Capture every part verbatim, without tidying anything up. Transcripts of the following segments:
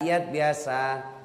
Rakyat biasa,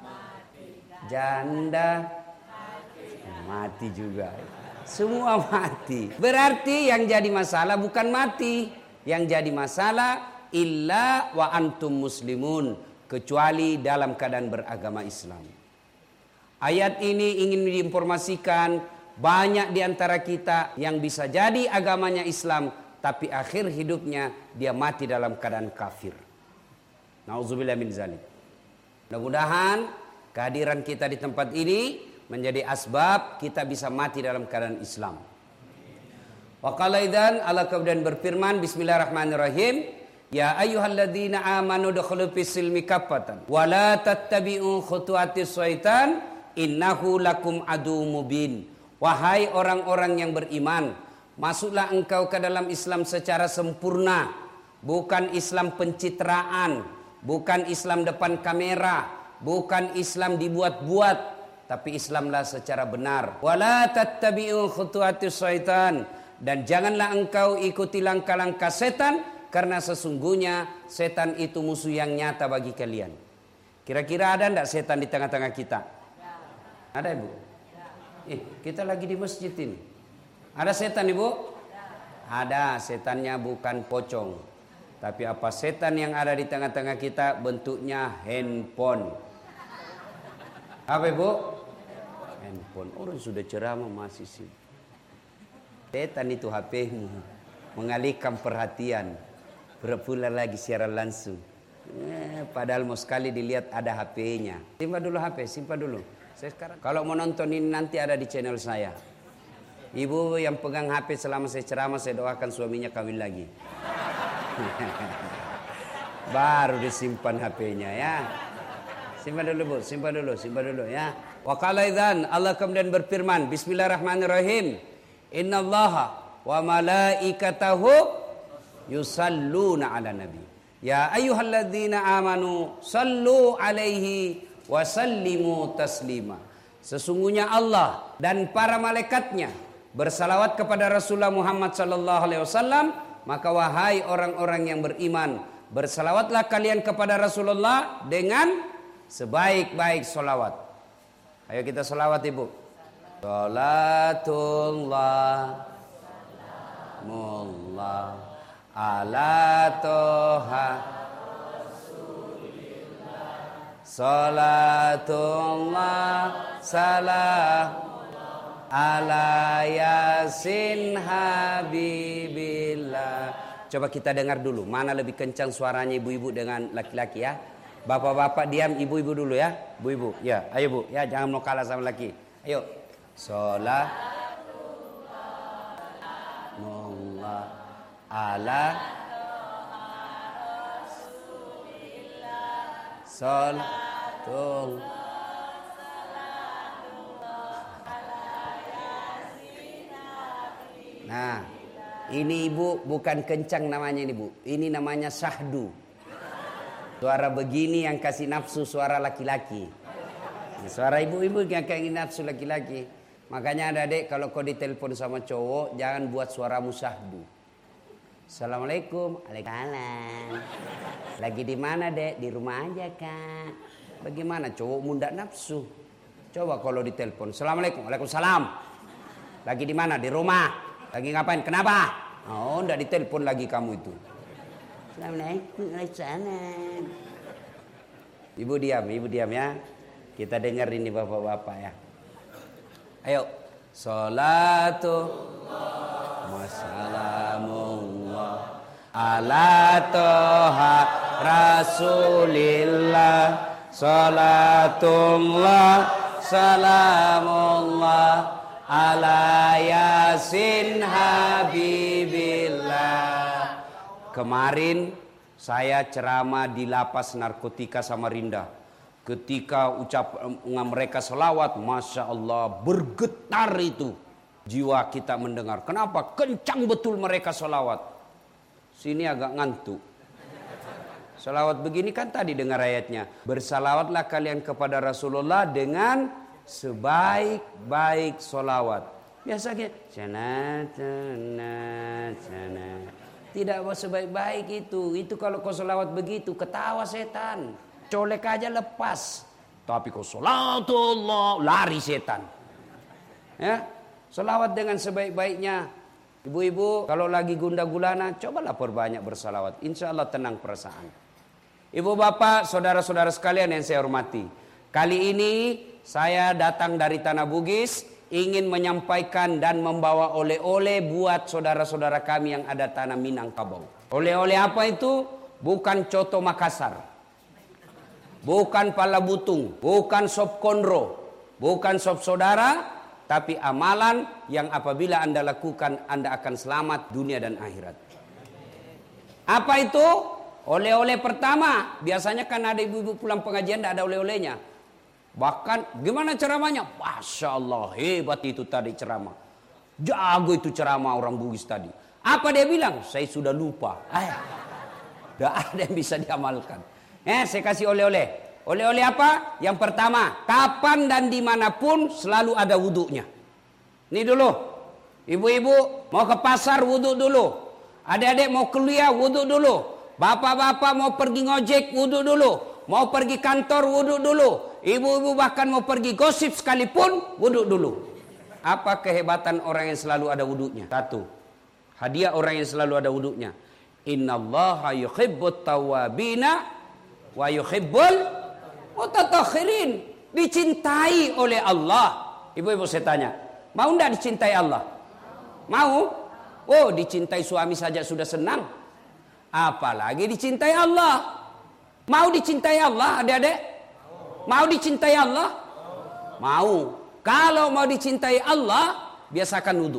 janda, mati juga. Semua mati. Berarti yang jadi masalah bukan mati. Yang jadi masalah illa wa antum muslimun, kecuali dalam keadaan beragama Islam. Ayat ini ingin diinformasikan banyak di antara kita yang bisa jadi agamanya Islam, tapi akhir hidupnya dia mati dalam keadaan kafir. Nauzubillah min zalik. Mudah-mudahan kehadiran kita di tempat ini menjadi asbab kita bisa mati dalam keadaan Islam. Wa qala idzan, Allah kemudian berfirman, bismillahirrahmanirrahim, ya ayyuhalladzina amanu dukhulu fis silmi kaffatan wa la tattabi'u khutuwatis syaitan innahu lakum adu mubin. Wahai orang-orang yang beriman, masuklah engkau ke dalam Islam secara sempurna, bukan Islam pencitraan, bukan Islam depan kamera, bukan Islam dibuat-buat, tapi Islamlah secara benar. Wala tattabi'u khutuwatis syaitan, dan janganlah engkau ikuti langkah-langkah setan, karena sesungguhnya setan itu musuh yang nyata bagi kalian. Kira-kira ada enggak setan di tengah-tengah kita? Ada, Ibu? Eh, kita lagi di masjid ini. Ada setan, Ibu? Ada. Setannya bukan pocong, tapi apa setan yang ada di tengah-tengah kita bentuknya handphone. Apa, Ibu? Handphone. Orang sudah ceramah masih sih. Setan itu H P-mu, mengalihkan perhatian. Pula lagi siaran langsung. Eh, padahal mau sekali dilihat ada H P-nya. Simpan dulu H P, simpan dulu. Saya sekarang kalau mau nonton ini nanti ada di channel saya. Ibu yang pegang H P selama saya ceramah, saya doakan suaminya kawin lagi. Baru disimpan H P-nya ya. Simpan dulu, Bu, simpan dulu, simpan dulu ya. Wa qala idzan, Allah kemudian berfirman, bismillahirrahmanirrahim, innallaha wa malaikatahu yusalluna ala nabi ya ayyuhalladzina amanu sallu alaihi wa sallimu taslima. Sesungguhnya Allah dan para malaikatnya bersalawat kepada Rasulullah Muhammad sallallahu alaihi wasallam, maka wahai orang-orang yang beriman, bersalawatlah kalian kepada Rasulullah dengan sebaik-baik salawat. Ayo kita salawat, Ibu. Salatullah mullah ala toha salatullah salam ala yasin habibillah. Coba kita dengar dulu mana lebih kencang suaranya ibu-ibu dengan laki-laki ya. Bapak-bapak diam, ibu-ibu dulu ya. Ibu-ibu ya, ayo Bu ya, jangan mau kalah sama laki. Ayo. Salat mullah ala salatul. Nah, ini Ibu bukan kencang namanya ini, Bu. Ini namanya syahdu. Suara begini yang kasih nafsu suara laki-laki. Suara ibu-ibu yang kasih nafsu laki-laki. Makanya adik-adik kalau kau ditelepon sama cowok, jangan buat suaramu syahdu. Assalamualaikum. Waalaikumsalam. Lagi di mana, Dek? Di rumah aja, Kak. Bagaimana cowok muda nafsu? Coba kalau ditelepon. Assalamualaikum. Waalaikumsalam. Lagi di mana? Di rumah. Lagi ngapain? Kenapa? Oh, enggak ditelepon lagi kamu itu. Assalamualaikum. Waalaikumsalam. Ibu diam, ibu diam ya. Kita dengar ini bapak-bapak ya. Ayo. Salatu wassalamullah ala toha rasulillah. Salatullah salamullah ala yasin habibillah. Kemarin saya ceramah di lapas narkotika Samarinda. Ketika ucap mereka selawat, Masya Allah, bergetar itu jiwa kita mendengar. Kenapa? Kencang betul mereka selawat. Sini agak ngantuk. Selawat begini kan tadi dengar ayatnya. Bersalawatlah kalian kepada Rasulullah dengan sebaik-baik selawat. Biasanya, sana, sana, sana. Tidak sebaik-baik itu. Itu kalau kau selawat begitu, ketawa setan. colek aja lepas. Tapi kau salatullah, lari setan. Ya, selawat dengan sebaik-baiknya. Ibu-ibu kalau lagi gundah gulana, cobalah perbanyak bersalawat. Insya Allah tenang perasaan. Ibu bapak, saudara-saudara sekalian yang saya hormati. Kali ini saya datang dari Tanah Bugis, ingin menyampaikan dan membawa oleh-oleh buat saudara-saudara kami yang ada tanah Minangkabau. Oleh-oleh apa itu? Bukan coto Makassar. Bukan pala butung, bukan sop konro, bukan sop saudara, tapi amalan yang apabila Anda lakukan, Anda akan selamat dunia dan akhirat. Apa itu? Oleh-oleh pertama, biasanya kan ada ibu-ibu pulang pengajian tidak ada oleh-olehnya. Bahkan gimana ceramahnya? Masya Allah, hebat itu tadi ceramah. Jago itu ceramah orang Bugis tadi. Apa dia bilang? Saya sudah lupa. Tidak ada yang bisa diamalkan. Eh, saya kasih oleh-oleh. Oleh-oleh apa? Yang pertama, kapan dan dimanapun selalu ada wudhunya. Ini dulu. Ibu-ibu mau ke pasar wudhu dulu. Adik-adik mau kuliah wudhu dulu. Bapak-bapak mau pergi ngojek wudhu dulu. Mau pergi kantor wudhu dulu. Ibu-ibu bahkan mau pergi gosip sekalipun wudhu dulu. Apa kehebatan orang yang selalu ada wudhunya? Satu, hadiah orang yang selalu ada wudhunya. Innallaha yuhibbut tawwabina wa yuhibbul mutatahhirin. Dicintai oleh Allah. Ibu-ibu saya tanya, mau enggak dicintai Allah? Mau? Oh, dicintai suami saja sudah senang, apalagi dicintai Allah. Mau dicintai Allah adik-adik? Mau dicintai Allah? Mau. Kalau mau dicintai Allah, biasakan wudhu.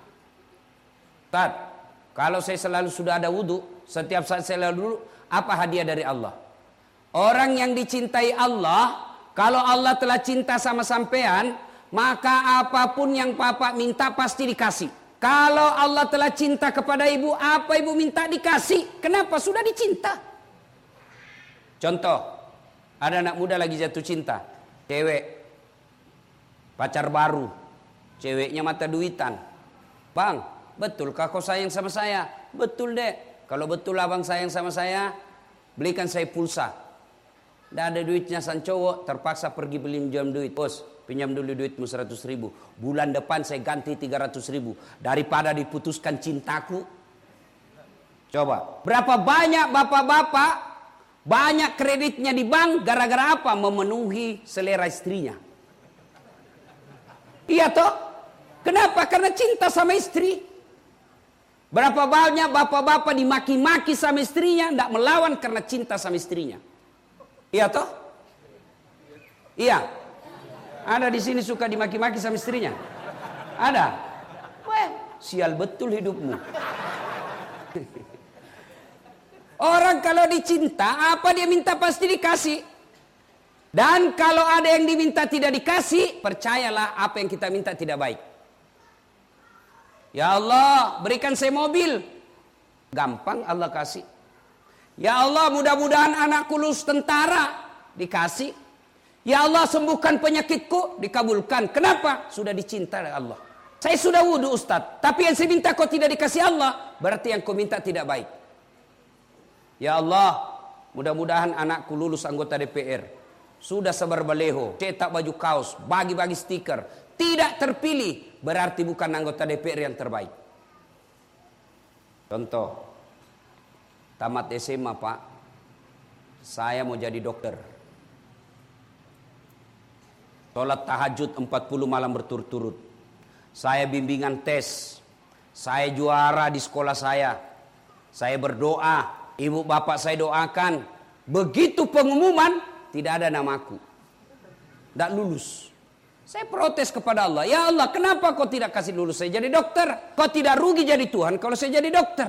Tad, kalau saya selalu sudah ada wudhu, setiap saat saya lalu dulu, apa hadiah dari Allah? Orang yang dicintai Allah, kalau Allah telah cinta sama sampean, maka apapun yang papa minta pasti dikasih. Kalau Allah telah cinta kepada ibu, apa ibu minta dikasih. Kenapa? Sudah dicinta. Contoh, ada anak muda lagi jatuh cinta, cewek, pacar baru, ceweknya mata duitan. Bang, betulkah kau sayang sama saya? Betul dek. Kalau betul abang sayang sama saya, belikan saya pulsa. Tidak ada duitnya sang cowok, terpaksa pergi beli pinjam duit. Bos, pinjam dulu duitmu seratus ribu. Bulan depan saya ganti tiga ratus ribu. Daripada diputuskan cintaku. Coba, berapa banyak bapak-bapak, banyak kreditnya di bank, gara-gara apa? Memenuhi selera istrinya. Iya toh? Kenapa? Karena cinta sama istri. Berapa banyak bapak-bapak dimaki-maki sama istrinya, tidak melawan karena cinta sama istrinya. Iya toh? Iya. Ada di sini suka dimaki-maki sama istrinya? Ada? Wah, sial betul hidupmu. Orang kalau dicinta, apa dia minta pasti dikasih. Dan kalau ada yang diminta tidak dikasih, percayalah apa yang kita minta tidak baik. Ya Allah, berikan saya mobil. Gampang Allah kasih. Ya Allah, mudah-mudahan anakku lulus tentara. Dikasih. Ya Allah, sembuhkan penyakitku. Dikabulkan. Kenapa? Sudah dicinta oleh Allah. Saya sudah wudhu Ustaz, tapi yang saya minta kau tidak dikasih Allah, berarti yang kau minta tidak baik. Ya Allah, mudah-mudahan anakku lulus anggota D P R. Sudah sebar baleho, cetak baju kaos, bagi-bagi stiker. Tidak terpilih, berarti bukan anggota D P R yang terbaik. Contoh, tamat S M A Pak, saya mau jadi dokter. Sholat tahajud empat puluh malam berturut-turut. Saya bimbingan tes. Saya juara di sekolah saya. Saya berdoa, ibu bapak saya doakan. Begitu pengumuman, tidak ada namaku. Tidak lulus. Saya protes kepada Allah. Ya Allah, kenapa kau tidak kasih lulus saya jadi dokter? Kau tidak rugi jadi Tuhan kalau saya jadi dokter.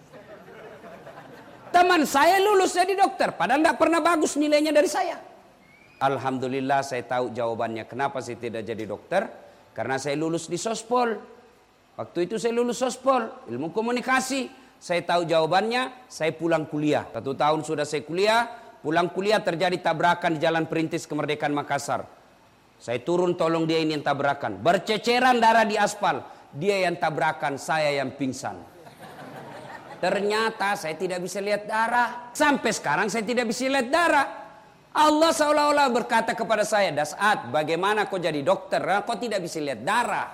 Teman saya lulus jadi dokter, padahal tidak pernah bagus nilainya dari saya. Alhamdulillah saya tahu jawabannya. Kenapa saya tidak jadi dokter? Karena saya lulus di Sospol. Waktu itu saya lulus Sospol, ilmu komunikasi. Saya tahu jawabannya, saya pulang kuliah. Satu tahun sudah saya kuliah, pulang kuliah terjadi tabrakan di Jalan Perintis Kemerdekaan Makassar. Saya turun tolong dia ini yang tabrakan. Berceceran darah di aspal. Dia yang tabrakan, saya yang pingsan. Ternyata saya tidak bisa lihat darah. Sampai sekarang saya tidak bisa lihat darah. Allah seolah-olah berkata kepada saya, Das'ad, bagaimana kau jadi dokter? Kau tidak bisa lihat darah.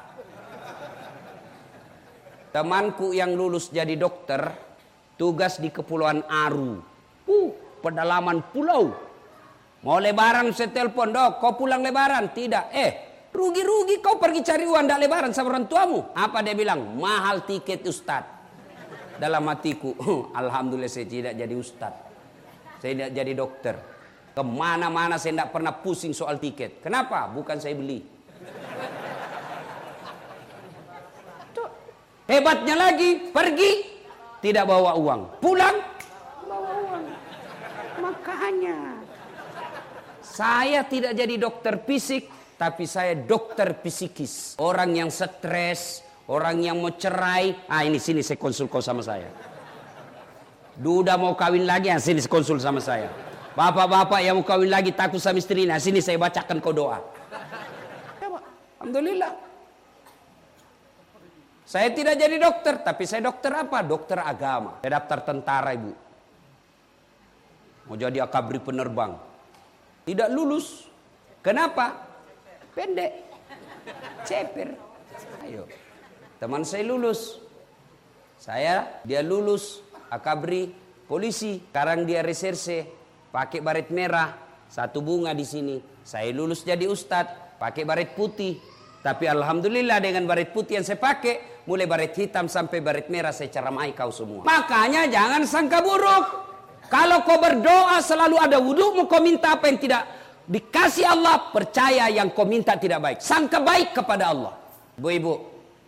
Temanku yang lulus jadi dokter, tugas di Kepulauan Aru. Uh, pedalaman pulau. Mau lebaran saya telepon, dok, kau pulang lebaran? Tidak. Eh, rugi-rugi kau pergi cari uang, tidak lebaran sama orang tuamu. Apa dia bilang? Mahal tiket Ustadz. Dalam hatiku, alhamdulillah saya tidak jadi Ustadz. Saya tidak jadi dokter. Kemana-mana saya tidak pernah pusing soal tiket. Kenapa? Bukan saya beli. Tuh. Hebatnya lagi, pergi tidak bawa uang, pulang bawa uang. Makanya saya tidak jadi dokter fisik, tapi saya dokter psikis. Orang yang stres, orang yang mau cerai, ah ini sini saya konsul kau sama saya. Duda mau kawin lagi, ah sini konsul sama saya. Bapak-bapak yang mau kawin lagi takut sama istrinya, sini saya bacakan kau doa. Alhamdulillah. Saya tidak jadi dokter, tapi saya dokter apa? Dokter agama. Saya daftar tentara, ibu. Mau jadi akabri penerbang. Tidak lulus. Kenapa? Pendek. Ceper. Ayo. Teman saya lulus. Saya, dia lulus akabri polisi. Sekarang dia reserse. Pakai baret merah, satu bunga di sini. Saya lulus jadi ustadz, pakai baret putih. Tapi alhamdulillah dengan baret putih yang saya pakai, mulai baret hitam sampai baret merah saya ceramai kau semua. Makanya jangan sangka buruk. Kalau kau berdoa selalu ada wudhumu, kau minta apa yang tidak dikasih Allah, percaya yang kau minta tidak baik. Sangka baik kepada Allah. Ibu-ibu,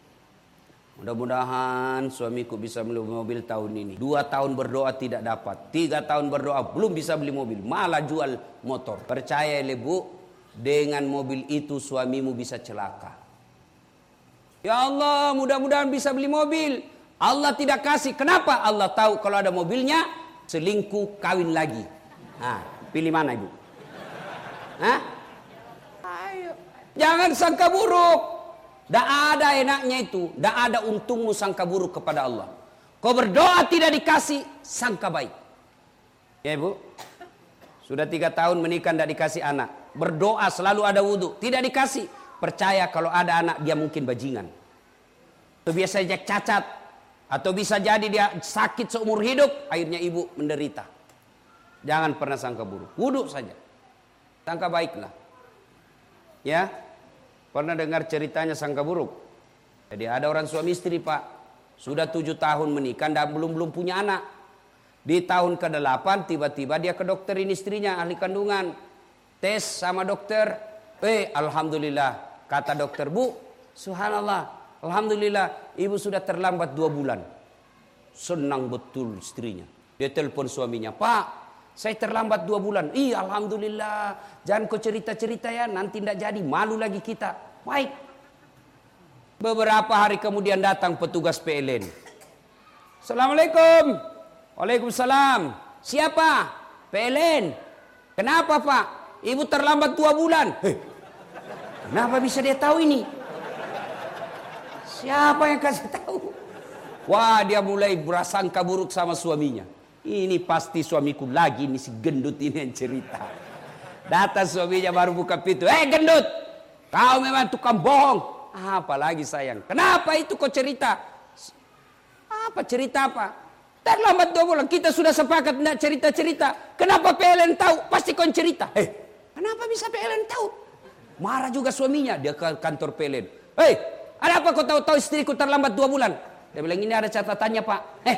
mudah-mudahan suamiku bisa beli mobil tahun ini. Dua tahun berdoa tidak dapat. Tiga tahun berdoa belum bisa beli mobil. Malah jual motor. Percaya ibu, dengan mobil itu suamimu bisa celaka. Ya Allah, mudah-mudahan bisa beli mobil. Allah tidak kasih. Kenapa? Allah tahu kalau ada mobilnya, selingkuh, kawin lagi. Nah, pilih mana ibu? Hah? Ayo. Jangan sangka buruk. Tidak ada enaknya itu. Tidak ada untungmu sangka buruk kepada Allah. Kau berdoa tidak dikasih, sangka baik. Ya ibu. Sudah tiga tahun menikah tidak dikasih anak. Berdoa selalu ada wudhu. Tidak dikasih. Percaya kalau ada anak dia mungkin bajingan. Atau biasanya cacat. Atau bisa jadi dia sakit seumur hidup. Akhirnya ibu menderita. Jangan pernah sangka buruk. Wudhu saja. Sangka baiklah. Ya. Pernah dengar ceritanya sangka buruk? Jadi ada orang suami istri pak, sudah tujuh tahun menikah dan belum belum punya anak. Di tahun ke delapan tiba-tiba dia ke dokter ini istrinya ahli kandungan, tes sama dokter, eh alhamdulillah kata dokter, bu, subhanallah, alhamdulillah ibu sudah terlambat dua bulan. Senang betul istrinya. Dia telepon suaminya, pak. Saya terlambat dua bulan. Iya alhamdulillah. Jangan kau cerita-cerita ya. Nanti tidak jadi. Malu lagi kita. Baik. Beberapa hari kemudian datang petugas P L N. Assalamualaikum. Waalaikumsalam. Siapa? P L N. Kenapa pak? Ibu terlambat dua bulan. Hei, kenapa bisa dia tahu ini? Siapa yang kasih tahu? Wah dia mulai berasangka buruk sama suaminya. Ini pasti suamiku lagi, ini si gendut ini yang cerita. Datang suaminya baru buka pintu. Eh gendut, kau memang tukang bohong. Apalagi sayang. Kenapa itu kau cerita? Apa cerita apa? Terlambat dua bulan. Kita sudah sepakat tidak cerita-cerita. Kenapa P L N tahu? Pasti kau cerita. Eh, kenapa bisa P L N tahu? Marah juga suaminya. Dia ke kantor P L N. Hei, ada apa kau tahu-tahu istriku terlambat dua bulan? Dia bilang ini ada catatannya pak. Eh.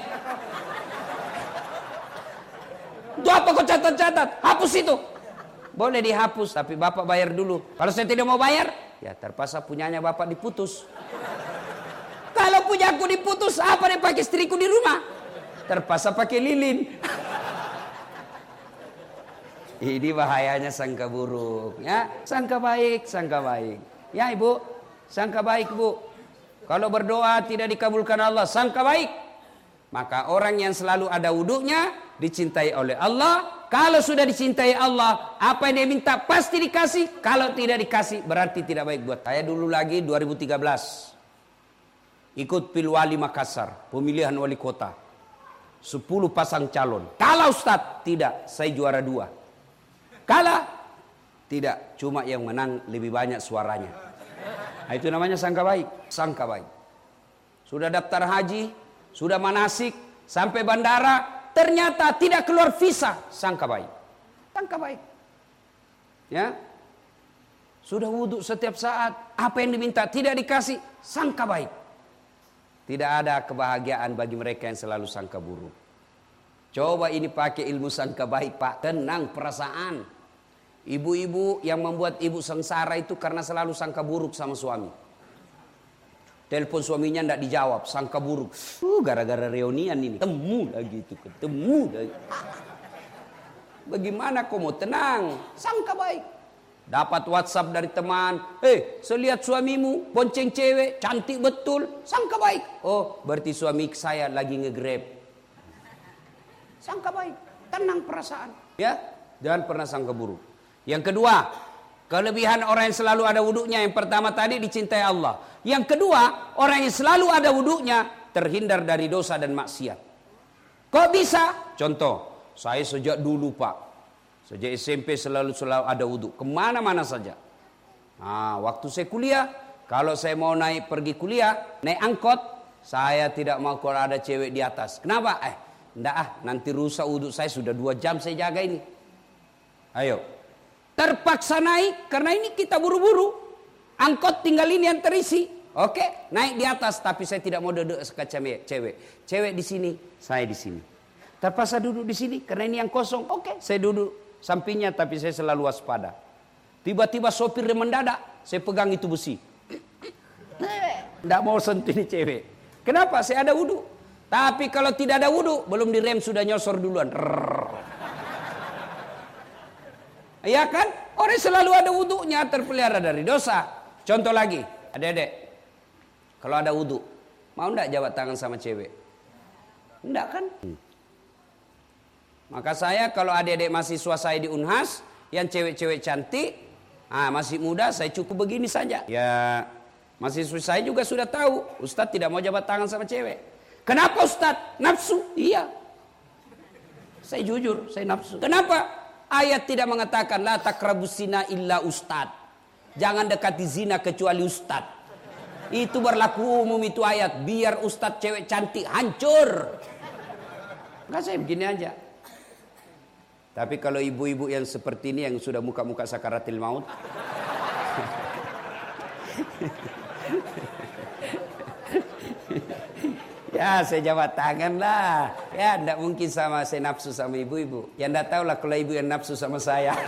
Itu apa kau catat-catat? Hapus itu. Boleh dihapus, tapi bapak bayar dulu. Kalau saya tidak mau bayar, ya terpaksa punyanya bapak diputus. Kalau punya aku diputus, apa dia pakai istriku di rumah? Terpaksa pakai lilin. Ini bahayanya sangka buruk. Ya, sangka baik, sangka baik. Ya ibu, sangka baik bu. Kalau berdoa tidak dikabulkan Allah, sangka baik. Maka orang yang selalu ada wudhunya dicintai oleh Allah. Kalau sudah dicintai Allah, apa yang dia minta pasti dikasih. Kalau tidak dikasih berarti tidak baik buat saya. Dulu lagi dua ribu tiga belas ikut Pilwali Makassar, pemilihan wali kota, sepuluh pasang calon. Kalau Ustadz tidak, saya juara dua. Kalah? Tidak, cuma yang menang lebih banyak suaranya. Nah, itu namanya sangka baik. Sangka baik. Sudah daftar haji, sudah manasik, sampai bandara, ternyata tidak keluar visa. Sangka baik. Sangka baik. Ya. Sudah wudhu setiap saat, apa yang diminta tidak dikasih, sangka baik. Tidak ada kebahagiaan bagi mereka yang selalu sangka buruk. Coba ini pakai ilmu sangka baik, Pak. Tenang perasaan. Ibu-ibu yang membuat ibu sengsara itu karena selalu sangka buruk sama suami. Telepon suaminya tidak dijawab, sangka buruk. Uh, gara-gara reunian ini, temu lagi itu, ketemu lagi. Bagaimana kau mau tenang? Sangka baik. Dapat WhatsApp dari teman, eh, saya lihat suamimu bonceng cewek, cantik betul, sangka baik. Oh, berarti suami saya lagi nge-grab. Sangka baik, tenang perasaan. Ya, jangan pernah sangka buruk. Yang kedua, kelebihan orang yang selalu ada wudhunya. Yang pertama tadi dicintai Allah. Yang kedua, orang yang selalu ada wudhunya terhindar dari dosa dan maksiat. Kok bisa? Contoh, saya sejak dulu Pak. Sejak S M P selalu selalu ada wudhu. Kemana-mana saja. Nah, waktu saya kuliah, kalau saya mau naik pergi kuliah, naik angkot, saya tidak mau kalau ada cewek di atas. Kenapa? Eh, enggak ah, nanti rusak wudhu saya, sudah dua jam saya jaga ini. Ayo. Terpaksa naik, karena ini kita buru-buru. Angkot tinggal ini yang terisi. Oke, naik di atas, tapi saya tidak mau duduk sekacam cewek. Cewek di sini, saya di sini. Terpaksa duduk di sini, karena ini yang kosong. Oke, saya duduk sampingnya, tapi saya selalu waspada. Tiba-tiba sopir dia mendadak, saya pegang itu besi. Tidak mau sentuh ini cewek. Kenapa? Saya ada wudhu. Tapi kalau tidak ada wudhu, belum direm sudah nyosor duluan. Iya kan? Orang selalu ada wudhunya, terpelihara dari dosa. Contoh lagi, adik-adik, kalau ada wudhu, mau enggak jabat tangan sama cewek? Enggak kan? Hmm. Maka saya kalau adik-adik mahasiswa saya di Unhas, yang cewek-cewek cantik, ah, masih muda, saya cukup begini saja. Ya, mahasiswa saya juga sudah tahu, Ustadz tidak mau jabat tangan sama cewek. Kenapa Ustadz? Nafsu? Iya. Saya jujur, saya nafsu. Kenapa? Ayat tidak mengatakan la taqrabus zina illa Ustadz. Jangan dekati zina kecuali Ustadz. Itu berlaku umum itu ayat. Biar Ustadz cewek cantik hancur. Enggak, saya begini aja. Tapi kalau ibu-ibu yang seperti ini yang sudah muka-muka sakaratil maut, ya saya jawab tangan lah. Ya tidak mungkin sama saya nafsu sama ibu-ibu. Ya tidak tahu lah kalau ibu yang nafsu sama saya.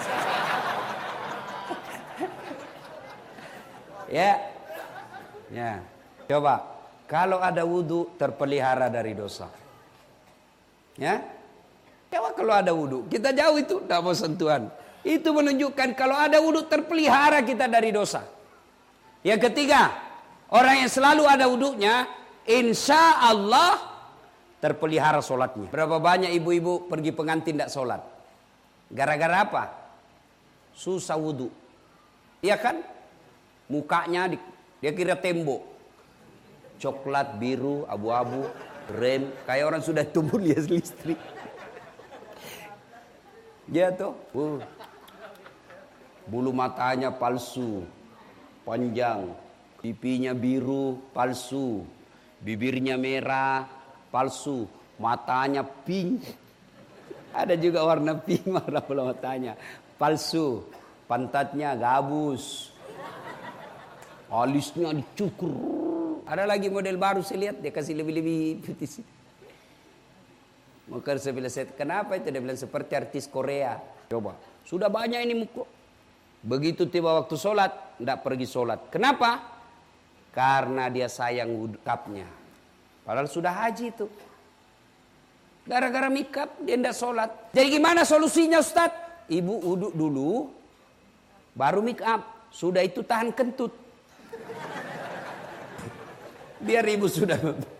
Ya, ya. Coba kalau ada wudhu terpelihara dari dosa. Ya. Coba kalau ada wudhu, kita jauh itu, tidak mau sentuhan. Itu menunjukkan kalau ada wudhu terpelihara kita dari dosa. Yang ketiga, orang yang selalu ada wudhunya, insya Allah terpelihara sholatnya. Berapa banyak ibu-ibu pergi pengantin tidak sholat? Gara-gara apa? Susah wudhu. Iya kan? Mukanya dia kira tembok. Coklat, biru, abu-abu, rem. Kayak orang sudah tumbuh lihat listrik. Ya tuh, uh. bulu matanya palsu, panjang, pipinya biru, palsu, bibirnya merah, palsu, matanya pink. Ada juga warna pink warna bola matanya, palsu, pantatnya gabus, alisnya dicukur. Ada lagi model baru saya lihat dia kasih lebih-lebih putih. Maka saya bilang, kenapa itu? Dia bilang seperti artis Korea. Coba, sudah banyak ini muka. Begitu tiba waktu sholat, tidak pergi sholat. Kenapa? Karena dia sayang wudhunya. Padahal sudah haji itu. Gara-gara mikap dia tidak sholat. Jadi gimana solusinya Ustaz? Ibu wudhu dulu, baru mikap. Sudah itu tahan kentut. Biar ibu sudah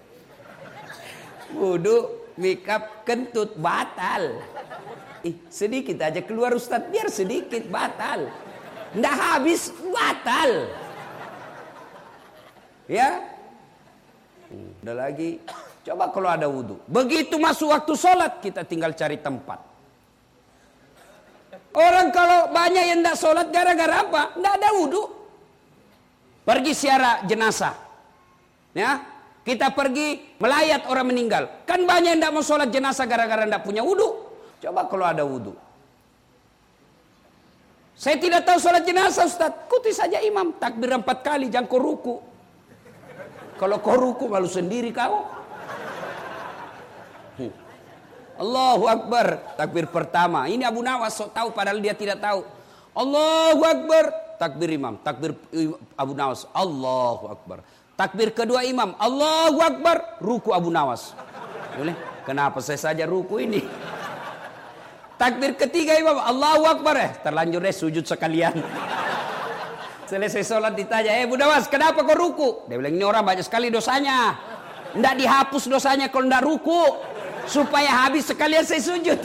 wudhu. Mikap kentut batal. Ih, sedikit aja keluar Ustadz, biar sedikit batal. Nggak habis batal. Ya. Udah lagi. Coba kalau ada wudhu. Begitu masuk waktu sholat kita tinggal cari tempat. Orang kalau banyak yang tidak sholat gara-gara apa? Tidak ada wudhu. Pergi ziarah jenazah. Ya, kita pergi melayat orang meninggal. Kan banyak yang tidak mau sholat jenazah gara-gara tidak punya wudhu. Coba kalau ada wudhu. Saya tidak tahu sholat jenazah Ustaz. Ikuti saja imam. Takbir empat kali, jangan kau ruku. Kalau kau ruku malu sendiri kau. Hmm. Allahu Akbar. Takbir pertama. Ini Abu Nawas sok tahu padahal dia tidak tahu. Allahu Akbar. Takbir imam. Takbir Abu Nawas. Allahu Akbar. Takbir kedua imam. Allahu Akbar. Ruku Abu Nawas. Boleh? Kenapa saya saja ruku ini? Takbir ketiga imam. Allahu Akbar. Eh, terlanjur deh sujud sekalian. Selesai sholat ditanya, eh Bu Nawas, kenapa kau ruku? Dia bilang, ini orang banyak sekali dosanya. Tidak dihapus dosanya kalau tidak ruku. Supaya habis sekalian saya sujud.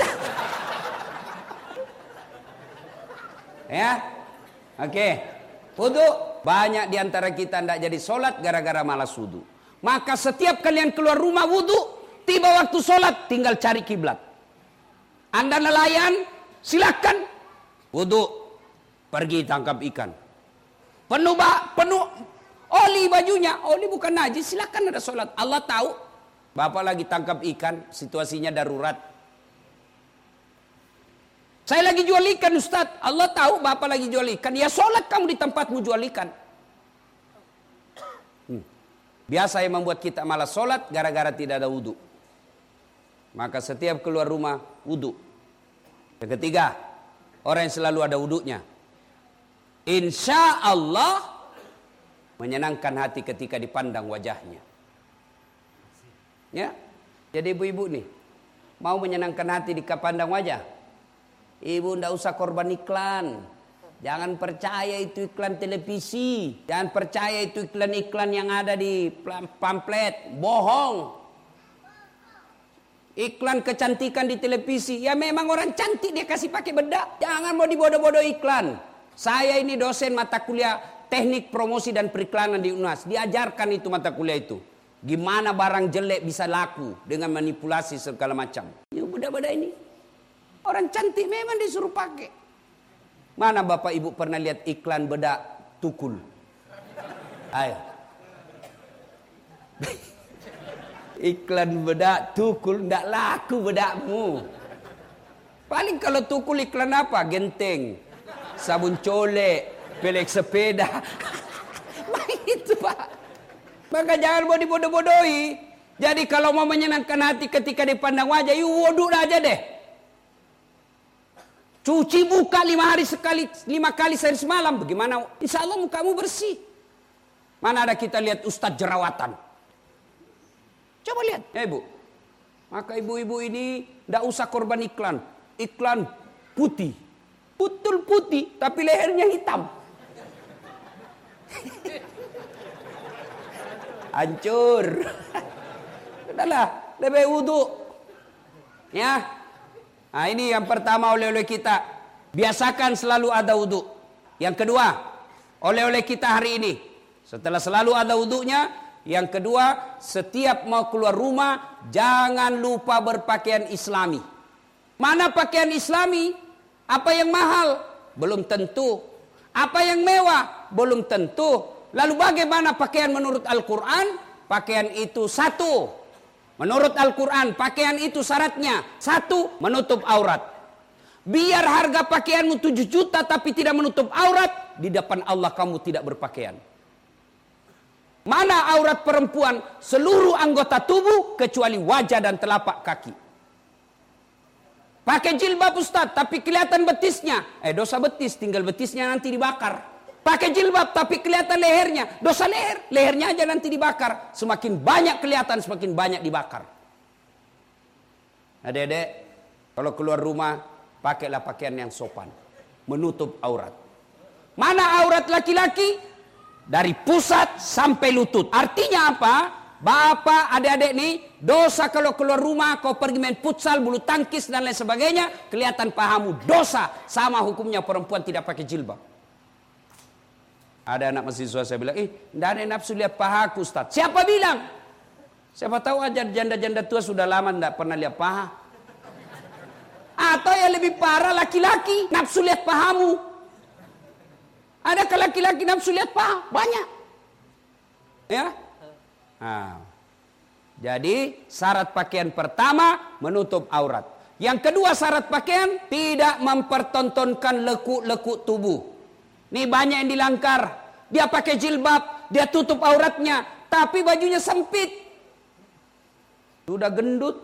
Ya, oke. Okay. Wudu, banyak diantara kita tidak jadi sholat gara-gara malas wudu. Maka setiap kalian keluar rumah wudu, tiba waktu sholat tinggal cari kiblat. Anda nelayan, silakan wudu, pergi tangkap ikan. Penuh bak, penuh oli bajunya, oli bukan najis, silakan ada sholat. Allah tahu, Bapak lagi tangkap ikan, situasinya darurat. Saya lagi jual ikan Ustaz, Allah tahu Bapak lagi jual ikan, ya sholat kamu di tempatmu jual ikan. Hmm. Biasa yang membuat kita malas sholat gara-gara tidak ada wudu. Maka setiap keluar rumah wudu. Yang ketiga, orang yang selalu ada wudunya. Insya Allah menyenangkan hati ketika dipandang wajahnya. Ya, jadi ibu-ibu nih mau menyenangkan hati di pandang wajah. Ibu ndak usah korban iklan. Jangan percaya itu iklan televisi. Jangan percaya itu iklan-iklan yang ada di pamflet. Bohong. Iklan kecantikan di televisi. Ya memang orang cantik dia kasih pakai bedak. Jangan mau dibodoh-bodoh iklan. Saya ini dosen mata kuliah teknik promosi dan periklanan di U N A S. Diajarkan itu mata kuliah itu. Gimana barang jelek bisa laku dengan manipulasi segala macam. Ya budak-budak ini. Orang cantik memang disuruh pakai. Mana Bapak Ibu pernah lihat iklan bedak tukul? Ayo. Iklan bedak tukul, ndak laku bedakmu. Paling kalau tukul iklan apa? Genteng, sabun colek, pelek sepeda. Itu Pak. Maka jangan mau dibodoh-bodohi. Jadi kalau mau menyenangkan hati ketika dipandang wajah, yuk wudu aja deh. Cuci muka lima hari sekali, lima kali sehari semalam. Bagaimana? Insya Allah mukamu bersih. Mana ada kita lihat ustadz jerawatan. Coba lihat, ya ibu. Maka ibu-ibu ini tidak usah korban iklan. Iklan putih. Betul putih, tapi lehernya hitam. Hancur. Udahlah, lebih wudu. Ya. Nah ini yang pertama oleh-oleh kita. Biasakan selalu ada wudu. Yang kedua, oleh-oleh kita hari ini. Setelah selalu ada wudunya, yang kedua, setiap mau keluar rumah, jangan lupa berpakaian islami. Mana pakaian islami? Apa yang mahal? Belum tentu. Apa yang mewah? Belum tentu. Lalu bagaimana pakaian menurut Al-Quran? Pakaian itu satu. Menurut Al-Quran, pakaian itu syaratnya. Satu, menutup aurat. Biar harga pakaianmu tujuh juta tapi tidak menutup aurat, di depan Allah kamu tidak berpakaian. Mana aurat perempuan? Seluruh anggota tubuh kecuali wajah dan telapak kaki. Pakai jilbab Ustaz, tapi kelihatan betisnya. Eh dosa betis, tinggal betisnya nanti dibakar. Pakai jilbab tapi kelihatan lehernya. Dosa leher, lehernya aja nanti dibakar. Semakin banyak kelihatan, semakin banyak dibakar. Adik-adik, kalau keluar rumah, pakailah pakaian yang sopan. Menutup aurat. Mana aurat laki-laki? Dari pusat sampai lutut. Artinya apa? Bapak, adik-adik nih, dosa kalau keluar rumah, kau pergi main futsal, bulu tangkis dan lain sebagainya, kelihatan pahamu dosa. Sama hukumnya perempuan tidak pakai jilbab. Ada anak mahasiswa saya bilang, eh, tidak ada nafsu lihat pahaku Ustaz. Siapa bilang? Siapa tahu aja janda-janda tua sudah lama tidak pernah lihat paha. Atau yang lebih parah laki-laki nafsu lihat pahamu. Adakah laki-laki nafsu lihat paha? Banyak. Ya. Nah. Jadi syarat pakaian pertama menutup aurat. Yang kedua syarat pakaian tidak mempertontonkan lekuk-lekuk tubuh. Nih banyak yang dilanggar. Dia pakai jilbab, dia tutup auratnya, tapi bajunya sempit. Sudah gendut,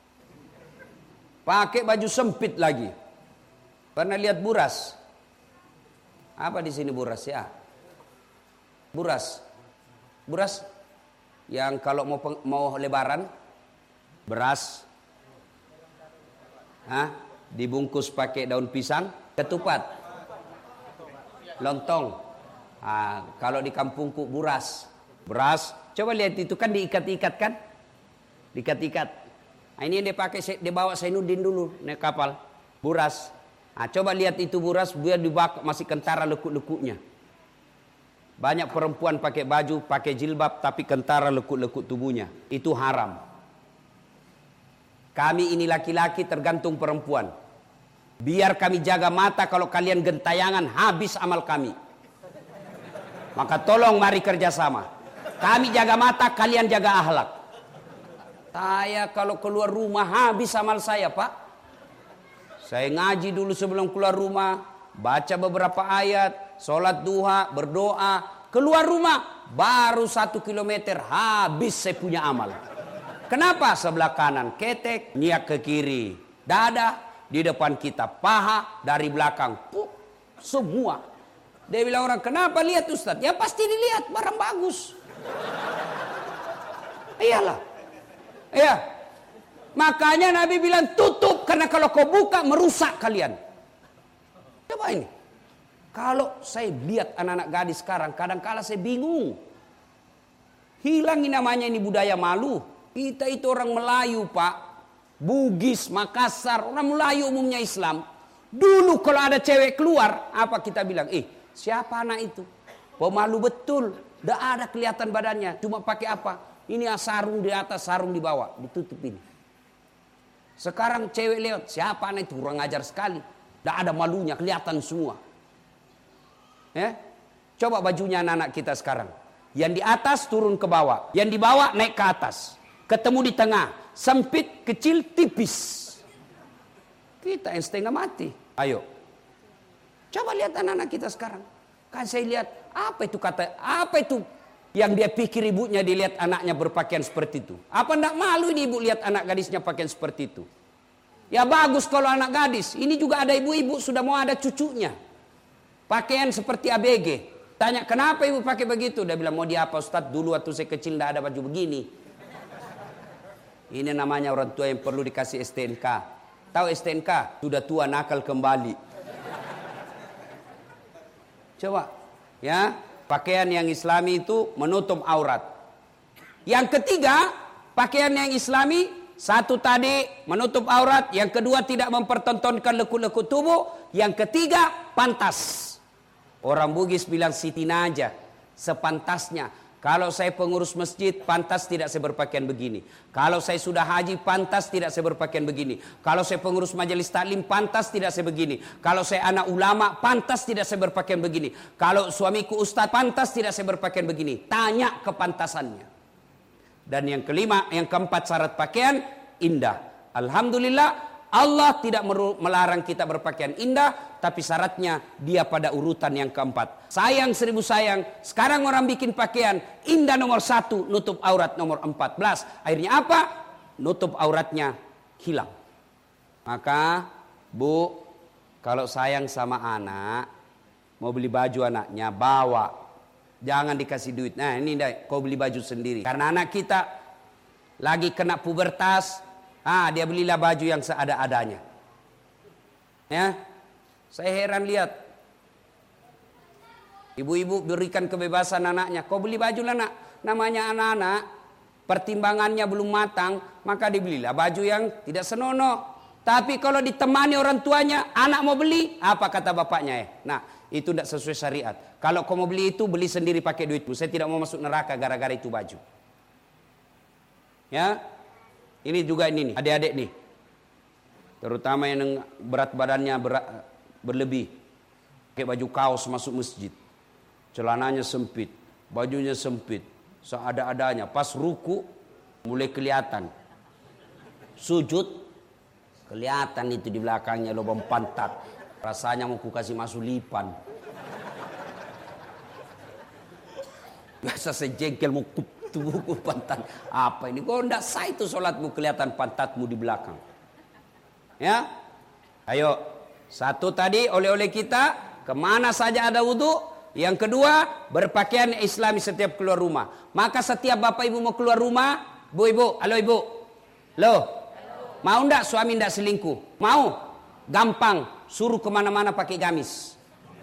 pakai baju sempit lagi. Pernah lihat buras? Apa di sini buras ya? Buras, buras yang kalau mau mau lebaran, beras, Hah? dibungkus pakai daun pisang, ketupat, lontong. Ah, kalau di kampungku buras, beras. Coba lihat itu kan diikat-ikat kan, diikat-ikat. Nah, ini yang dia pakai, dia bawa Sainuddin dulu naik kapal, buras. Ah, coba lihat itu buras, biar dibakar masih kentara lekuk-lekuknya. Banyak perempuan pakai baju, pakai jilbab, tapi kentara lekuk-lekuk tubuhnya. Itu haram. Kami ini laki-laki tergantung perempuan. Biar kami jaga mata, kalau kalian gentayangan habis amal kami. Maka tolong mari kerjasama. Kami jaga mata, kalian jaga akhlak. Saya kalau keluar rumah habis amal saya, Pak. Saya ngaji dulu sebelum keluar rumah, baca beberapa ayat, sholat duha, berdoa. Keluar rumah baru satu kilometer habis saya punya amal. Kenapa? Sebelah kanan ketek, niat ke kiri dada, di depan kita paha, dari belakang puh, semua. Dia bilang orang, kenapa lihat Ustadz? Ya pasti dilihat, barang bagus. Iyalah. Iya. Makanya Nabi bilang tutup, karena kalau kau buka merusak kalian. Coba ini. Kalau saya lihat anak-anak gadis sekarang, kadang-kala saya bingung. Hilangin namanya ini budaya malu. Kita itu orang Melayu, Pak. Bugis, Makassar, orang Melayu umumnya Islam. Dulu kalau ada cewek keluar, apa kita bilang? Eh, siapa anak itu? Pemalu betul. Tidak ada kelihatan badannya. Cuma pakai apa? Ini sarung di atas, sarung di bawah. Ditutup ini. Sekarang cewek lewat. Siapa anak itu? Kurang ajar sekali. Tidak ada malunya. Kelihatan semua. Ya? Coba bajunya anak-anak kita sekarang. Yang di atas turun ke bawah. Yang di bawah naik ke atas. Ketemu di tengah. Sempit, kecil, tipis. Kita yang setengah mati. Ayo. Coba lihat anak-anak kita sekarang. Kan saya lihat, apa itu kata, apa itu yang dia pikir ibunya dilihat anaknya berpakaian seperti itu. Apa enggak malu ini ibu lihat anak gadisnya pakaian seperti itu. Ya bagus kalau anak gadis. Ini juga ada ibu-ibu sudah mau ada cucunya. Pakaian seperti A B G. Tanya, kenapa ibu pakai begitu? Dia bilang, mau di apa Ustadz? Dulu waktu saya kecil enggak ada baju begini. Ini namanya orang tua yang perlu dikasih S T N K. Tahu S T N K? Sudah tua nakal kembali. Coba, ya, pakaian yang Islami itu menutup aurat. Yang ketiga, pakaian yang Islami, satu tadi menutup aurat, yang kedua tidak mempertontonkan lekuk-lekuk tubuh, yang ketiga pantas. Orang Bugis bilang siti naja, sepantasnya. Kalau saya pengurus masjid, pantas tidak saya berpakaian begini. Kalau saya sudah haji, pantas tidak saya berpakaian begini. Kalau saya pengurus majelis taklim, pantas tidak saya begini. Kalau saya anak ulama, pantas tidak saya berpakaian begini. Kalau suamiku ustadz, pantas tidak saya berpakaian begini. Tanya kepantasannya. Dan yang kelima, yang keempat syarat pakaian, indah. Alhamdulillah, Allah tidak melarang kita berpakaian indah, tapi syaratnya dia pada urutan yang keempat. Sayang seribu sayang, sekarang orang bikin pakaian indah nomor satu, nutup aurat nomor empat belas. Akhirnya apa? Nutup auratnya hilang. Maka Bu, kalau sayang sama anak, mau beli baju anaknya, bawa. Jangan dikasih duit. Nah ini deh, kau beli baju sendiri. Karena anak kita lagi kena pubertas, ah dia belilah baju yang seada-adanya. Ya, saya heran lihat. Ibu-ibu berikan kebebasan anaknya. Kau beli baju lah nak. Namanya anak-anak, pertimbangannya belum matang, maka dibelilah baju yang tidak senonoh. Tapi kalau ditemani orang tuanya, anak mau beli, apa kata bapaknya? Eh, nah itu tidak sesuai syariat. Kalau kau mau beli itu, beli sendiri pakai duitmu. Saya tidak mau masuk neraka gara-gara itu baju. Ya, ini juga ini nih, adik-adik nih. Terutama yang berat badannya berat, berlebih. Pakai baju kaos masuk masjid. Celananya sempit, bajunya sempit, seada-adanya. Pas ruku mulai kelihatan. Sujud kelihatan itu di belakangnya lubang pantat. Rasanya mau ku kasih masuk lipan. Biasa sejengkel mau tubuhku pantat. Apa ini? Kok enggak sah itu sholatmu kelihatan pantatmu di belakang. Ya, ayo. Satu tadi oleh-oleh kita kemana saja ada wudhu. Yang kedua berpakaian Islami setiap keluar rumah. Maka setiap bapak ibu mau keluar rumah, bu ibu, halo ibu, loh, mau ndak suami ndak selingkuh? Mau? Gampang, suruh kemana-mana pakai gamis.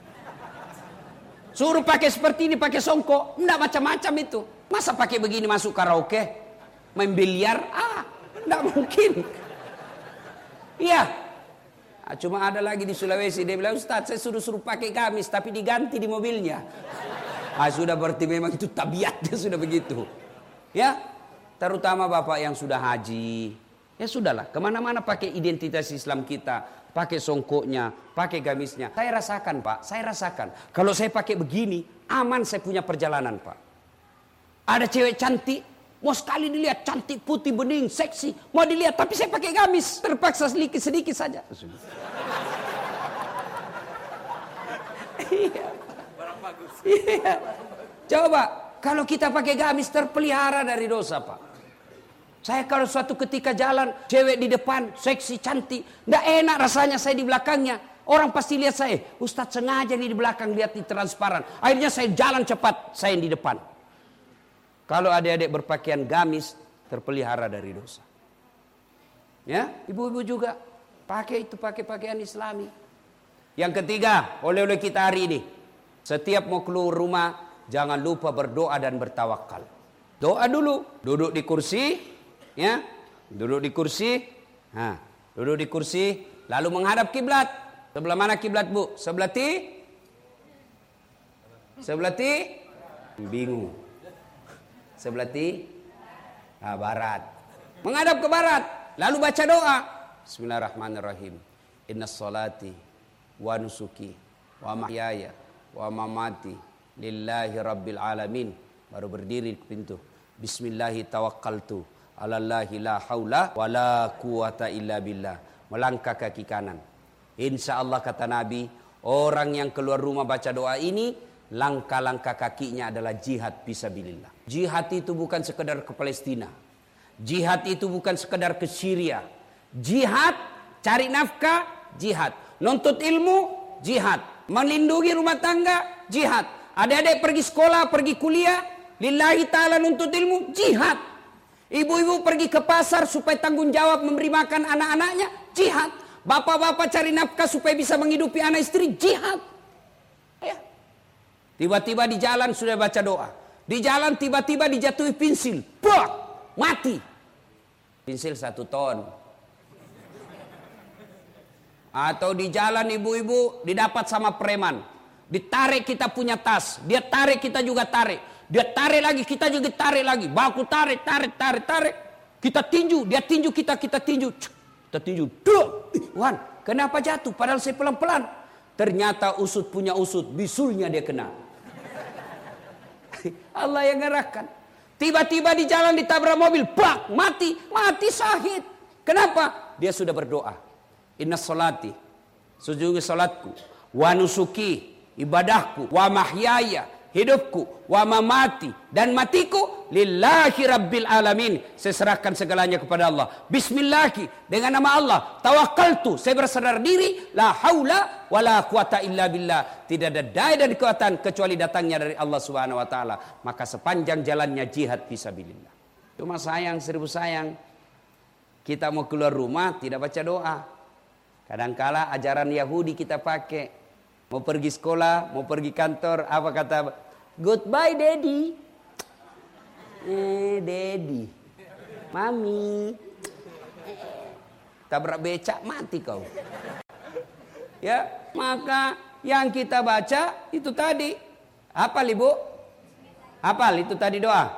Suruh pakai seperti ini, pakai songkok, ndak macam-macam itu. Masa pakai begini masuk karaoke, main biliar? Ah, ndak mungkin. Iya, cuma ada lagi di Sulawesi dia bilang, Ustaz saya suruh-suruh pakai gamis tapi diganti di mobilnya. Ah sudah berarti memang itu tabiatnya sudah begitu. Ya, terutama bapak yang sudah haji, ya sudahlah kemana-mana pakai identitas Islam kita, pakai songkoknya, pakai gamisnya. Saya rasakan Pak, saya rasakan kalau saya pakai begini aman saya punya perjalanan Pak. Ada cewek cantik. Mau sekali dilihat cantik, putih, bening, seksi. Mau dilihat tapi saya pakai gamis. Terpaksa sedikit-sedikit saja. Iya. Barang bagus. Iya. Coba kalau kita pakai gamis terpelihara dari dosa Pak. Saya kalau suatu ketika jalan cewek di depan seksi cantik, nggak enak rasanya saya di belakangnya. Orang pasti lihat saya. Ustadz sengaja nih di belakang lihat di transparan. Akhirnya saya jalan cepat, saya di depan. Kalau adik-adik berpakaian gamis terpelihara dari dosa. Ya, ibu-ibu juga pakai itu pakai pakaian Islami. Yang ketiga, oleh-oleh kita hari ini, setiap mau keluar rumah jangan lupa berdoa dan bertawakal. Doa dulu, duduk di kursi, ya, duduk di kursi, nah, duduk di kursi, lalu menghadap kiblat. Sebelah mana kiblat bu? Sebelah ti? Sebelah ti? Bingung. Sebelah ti? Nah, barat. Menghadap ke barat. Lalu baca doa. Bismillahirrahmanirrahim. Inna salati wa nusuki wa mahyaya wa mamati lillahi rabbil alamin. Baru berdiri di pintu. Bismillahi tawakkaltu alallahi la haula wa la quwata illa billah. Melangkah kaki kanan. Insya Allah kata Nabi, orang yang keluar rumah baca doa ini, langkah-langkah kakinya adalah jihad fisabilillah. Jihad itu bukan sekedar ke Palestina. Jihad itu bukan sekedar ke Syria. Jihad, cari nafkah, jihad. Nuntut ilmu, jihad. Melindungi rumah tangga, jihad. Adik-adik pergi sekolah, pergi kuliah, lillahi ta'ala nuntut ilmu, jihad. Ibu-ibu pergi ke pasar supaya tanggung jawab memberi makan anak-anaknya, jihad. Bapak-bapak cari nafkah supaya bisa menghidupi anak istri, jihad. Ya. Tiba-tiba di jalan sudah baca doa. Di jalan tiba-tiba dijatuhi pensil. Bak! Mati. Pensil satu ton. Atau di jalan ibu-ibu didapat sama preman. Ditarik kita punya tas. Dia tarik kita juga tarik. Dia tarik lagi kita juga tarik lagi. Baku tarik, tarik, tarik, tarik. Kita tinju. Dia tinju kita, kita tinju. Kita tinju. Duh! Wan, kenapa jatuh? Padahal saya pelan-pelan. Ternyata usut punya usut. Bisulnya dia kena. Allah yang ngerahkan. Tiba-tiba di jalan ditabrak mobil, bak, mati, mati syahid. Kenapa? Dia sudah berdoa. Inna salati, sujud salatku, wa nusuki, ibadahku, wa mahyaya, hidupku, wa mamati, dan matiku lillahi rabbil alamin. Saya serahkan segalanya kepada Allah. Bismillahi, dengan nama Allah. Tawakkaltu, saya berserah diri. La haula wa la quwata illa billah. Tidak ada daya dan kekuatan kecuali datangnya dari Allah subhanahu wa ta'ala. Maka sepanjang jalannya jihad fisabilillah. Cuma sayang, seribu sayang, kita mau keluar rumah tidak baca doa. Kadangkala ajaran Yahudi kita pakai. Mau pergi sekolah, mau pergi kantor, apa kata? Goodbye daddy. Eh daddy. Mami. Tabrak becak mati kau. Ya, maka yang kita baca itu tadi. Hafal ibu? Hafal itu tadi doa.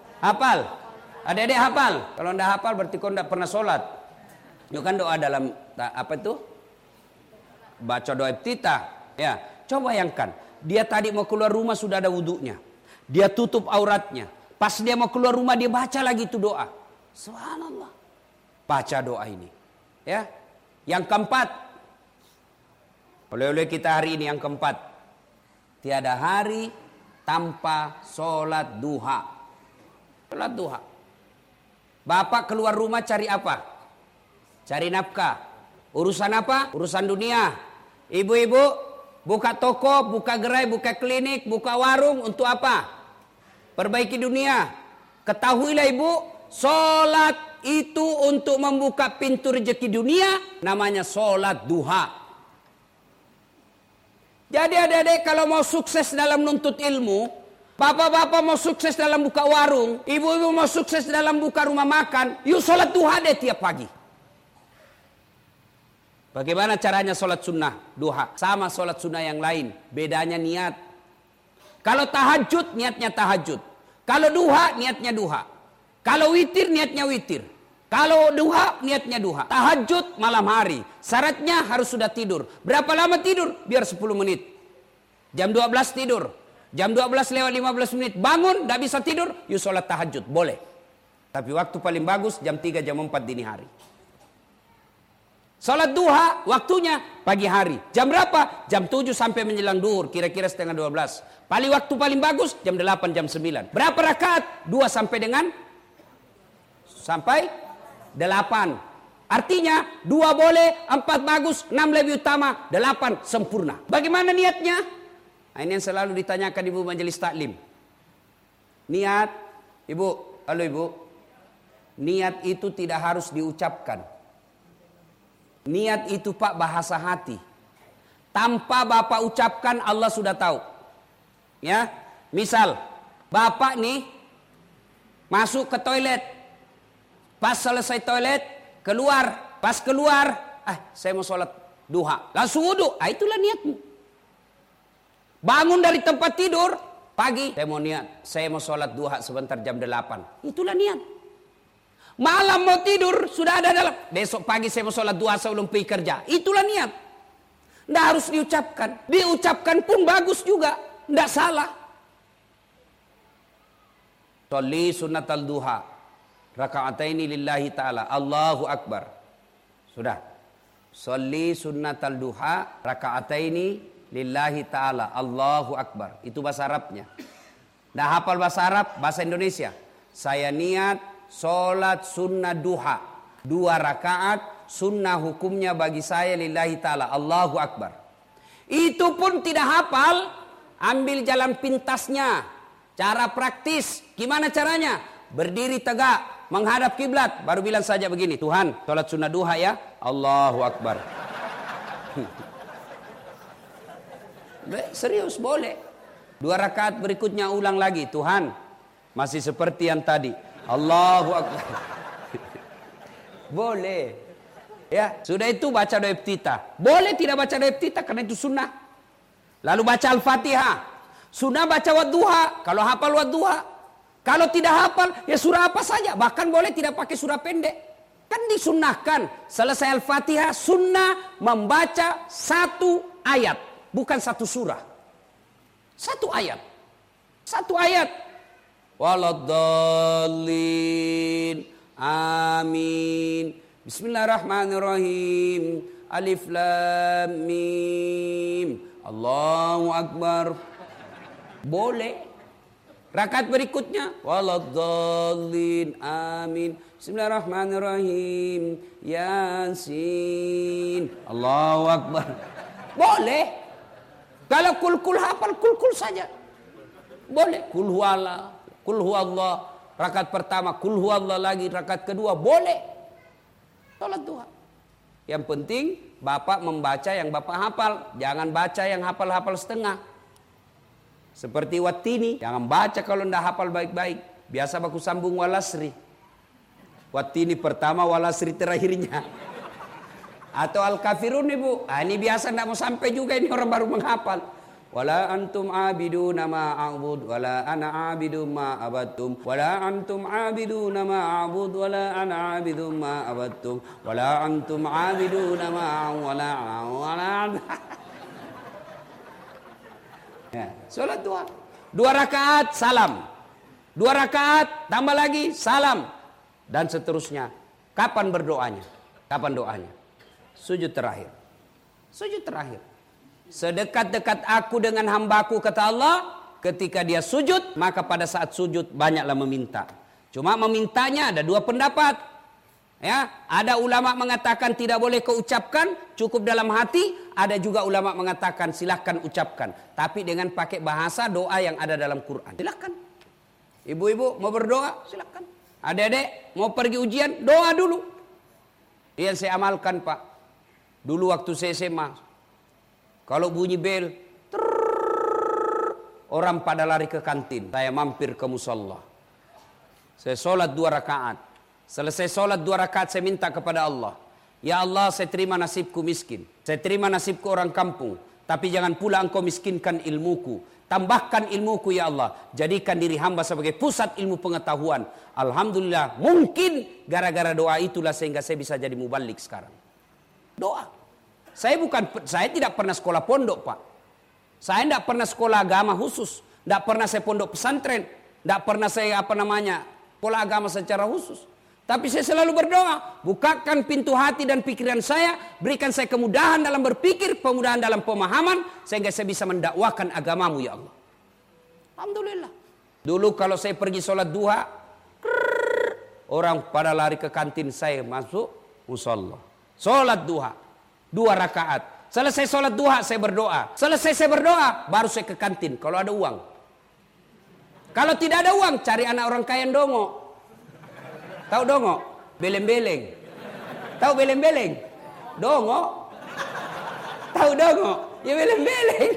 Hafal. Adik-adik hafal. Kalau enggak hafal berarti kau enggak pernah sholat. Itu kan doa dalam ta, apa itu? Baca doa iftitah. Ya, coba bayangkan, dia tadi mau keluar rumah sudah ada wudunya. Dia tutup auratnya. Pas dia mau keluar rumah dia baca lagi itu doa. Subhanallah. Baca doa ini. Ya. Yang keempat. Oleh-oleh kita hari ini yang keempat. Tiada hari tanpa sholat duha. Sholat duha. Bapak keluar rumah cari apa? Cari nafkah. Urusan apa? Urusan dunia. Ibu-ibu buka toko, buka gerai, buka klinik, buka warung untuk apa? Perbaiki dunia. Ketahuilah ibu, sholat itu untuk membuka pintu rezeki dunia, namanya sholat duha. Jadi adik-adik kalau mau sukses dalam nuntut ilmu, bapak-bapak mau sukses dalam buka warung, ibu-ibu mau sukses dalam buka rumah makan, yuk sholat duha deh tiap pagi. Bagaimana caranya sholat sunnah duha? Sama sholat sunnah yang lain, bedanya niat. Kalau tahajud niatnya tahajud, kalau duha niatnya duha, kalau witir niatnya witir, kalau duha niatnya duha. Tahajud malam hari, syaratnya harus sudah tidur. Berapa lama tidur? Biar sepuluh menit. Jam dua belas tidur, jam dua belas lewat lima belas menit bangun, tidak bisa tidur, yuk sholat tahajud, boleh. Tapi waktu paling bagus jam tiga, jam empat dini hari. Sholat duha waktunya pagi hari. Jam berapa? Jam tujuh sampai menjelang duhur, kira-kira setengah dua belas. Paling waktu paling bagus jam delapan, jam sembilan. Berapa rakaat? Dua sampai dengan sampai delapan. Artinya dua boleh, empat bagus, enam lebih utama, delapan sempurna. Bagaimana niatnya? Nah, ini yang selalu ditanyakan ibu majelis taklim. Niat, ibu, halo ibu. Niat itu tidak harus diucapkan. Niat itu pak bahasa hati. Tanpa bapak ucapkan Allah sudah tahu. Ya, misal bapak nih masuk ke toilet, pas selesai toilet keluar, pas keluar, ah saya mau sholat duha, langsung wudhu, ah itulah niatmu. Bangun dari tempat tidur pagi, saya mau niat, saya mau sholat duha sebentar jam delapan, itulah niat. Malam mau tidur sudah ada dalam, besok pagi saya mau sholat duha sebelum pergi kerja, itulah niat. Tidak harus diucapkan, diucapkan pun bagus juga, tidak salah. Sholli sunnatal duha raka'ataini lillahi ta'ala, Allahu Akbar. Sudah. Sholli sunnatal duha raka'ataini lillahi ta'ala, Allahu Akbar. Itu bahasa Arabnya. Dah hafal bahasa Arab, bahasa Indonesia. Saya niat sholat sunnah duha, dua rakaat, sunnah hukumnya bagi saya lillahi ta'ala, Allahu Akbar. Itu pun tidak hafal, ambil jalan pintasnya. Cara praktis, gimana caranya? Berdiri tegak, menghadap kiblat, baru bilang saja begini, Tuhan, sholat sunnah duha ya, Allahu Akbar. Serius, boleh. Dua rakaat berikutnya ulang lagi, Tuhan, masih seperti yang tadi, Allahu Akbar. Boleh. Ya, sudah itu baca doa iftitah. Boleh tidak baca doa iftitah karena itu sunnah. Lalu baca Al-Fatihah. Sunnah baca wadduha, kalau hafal wadduha. Kalau tidak hafal, ya surah apa saja. Bahkan boleh tidak pakai surah pendek. Kan disunnahkan. Selesai Al-Fatihah, sunnah membaca satu ayat. Bukan satu surah. Satu ayat. Satu ayat. Waladdallin. Amin. Bismillahirrahmanirrahim. Alif lam mim. Allahu Akbar. Boleh. Rakaat berikutnya waladdallin amin. Bismillahirrahmanirrahim. Yasin. Allahu Akbar. Boleh. Kalau kul-kul hafal kul-kul saja. Boleh. Kul huwallah, kul huwallah. Rakaat pertama kul huwallah lagi, rakaat kedua boleh. Salat duha. Yang penting bapak membaca yang bapak hafal, jangan baca yang hafal-hafal setengah. Seperti Wattini, jangan baca kalau tidak hafal baik-baik. Biasa baku sambung walasri. Wattini pertama, walasri terakhirnya. Atau Al-Kafirun ibu. Ah, ini biasa tidak mau sampai juga ini orang baru menghafal. Wala antum abiduna ma a'bud wala ana abidum ma abattum wala antum abiduna ma a'bud wala ana abidum ma abattum wala antum abiduna ma wala wala ya, salat duha. Dua rakaat salam. Dua rakaat tambah lagi salam dan seterusnya. Kapan berdoanya? Kapan doanya? Sujud terakhir. Sujud terakhir. Sedekat-dekat aku dengan hambaku, kata Allah, ketika dia sujud, maka pada saat sujud banyaklah meminta. Cuma memintanya ada dua pendapat. Ya, ada ulama mengatakan tidak boleh kau ucapkan, cukup dalam hati. Ada juga ulama mengatakan silahkan ucapkan, tapi dengan pakai bahasa doa yang ada dalam Quran. Silahkan. Ibu-ibu mau berdoa, silahkan. Adik-adik mau pergi ujian, doa dulu. Yang saya amalkan, Pak. Dulu waktu saya S M A, kalau bunyi bel, trrrr, orang pada lari ke kantin. Saya mampir ke musalla. Saya sholat dua rakaat. Selesai sholat dua rakaat, saya minta kepada Allah. Ya Allah, saya terima nasibku miskin. Saya terima nasibku orang kampung. Tapi jangan pula engkau miskinkan ilmuku. Tambahkan ilmuku ya Allah. Jadikan diri hamba sebagai pusat ilmu pengetahuan. Alhamdulillah, mungkin gara-gara doa itulah sehingga saya bisa jadi mubalik sekarang. Doa. Saya bukan, saya tidak pernah sekolah pondok, Pak. Saya tidak pernah sekolah agama khusus. Tidak pernah saya pondok pesantren. Tidak pernah saya apa namanya sekolah agama secara khusus. Tapi saya selalu berdoa. Bukakan pintu hati dan pikiran saya. Berikan saya kemudahan dalam berpikir. Kemudahan dalam pemahaman. Sehingga saya bisa mendakwakan agamamu ya Allah. Alhamdulillah. Dulu kalau saya pergi sholat duha. Krrr, orang pada lari ke kantin, saya masuk musalla. Sholat duha. Dua rakaat. Selesai sholat duha saya berdoa. Selesai saya berdoa baru saya ke kantin kalau ada uang. Kalau tidak ada uang cari anak orang kaya yang dongo. Tahu dongo? Beleng-beleng. Tahu beleng-beleng? Dongo. Tahu dongo? Ya beleng-beleng.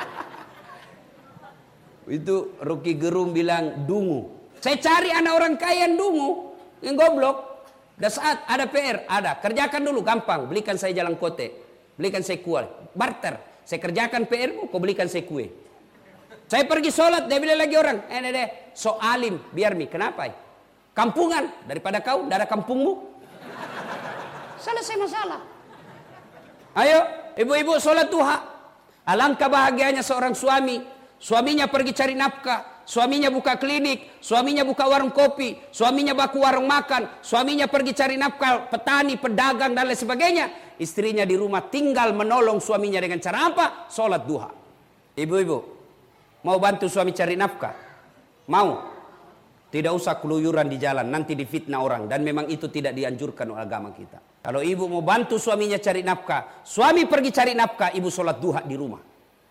Itu Rocky Gerung bilang dungu. Saya cari anak orang kaya yang dungu, yang goblok. Dan saat ada P R, ada. Kerjakan dulu, gampang. Belikan saya jalan kote. Belikan saya kue. Barter. Saya kerjakan P R-mu, kau belikan saya kue. Saya pergi sholat, dia bilang lagi orang. Eh, deh, deh. So alim, biar mi. Kenapa? Kampungan. Daripada kau, dari kampungmu. Selesai masalah. Ayo, ibu-ibu sholat duha. Alangkah bahagianya seorang suami. Suaminya pergi cari nafkah. Suaminya buka klinik, suaminya buka warung kopi, suaminya buka warung makan, suaminya pergi cari nafkah, petani, pedagang dan lain sebagainya. Istrinya di rumah tinggal menolong suaminya dengan cara apa? Sholat duha. Ibu-ibu, mau bantu suami cari nafkah? Mau? Tidak usah keluyuran di jalan, nanti difitnah orang. Dan memang itu tidak dianjurkan oleh agama kita. Kalau ibu mau bantu suaminya cari nafkah, suami pergi cari nafkah, ibu sholat duha di rumah.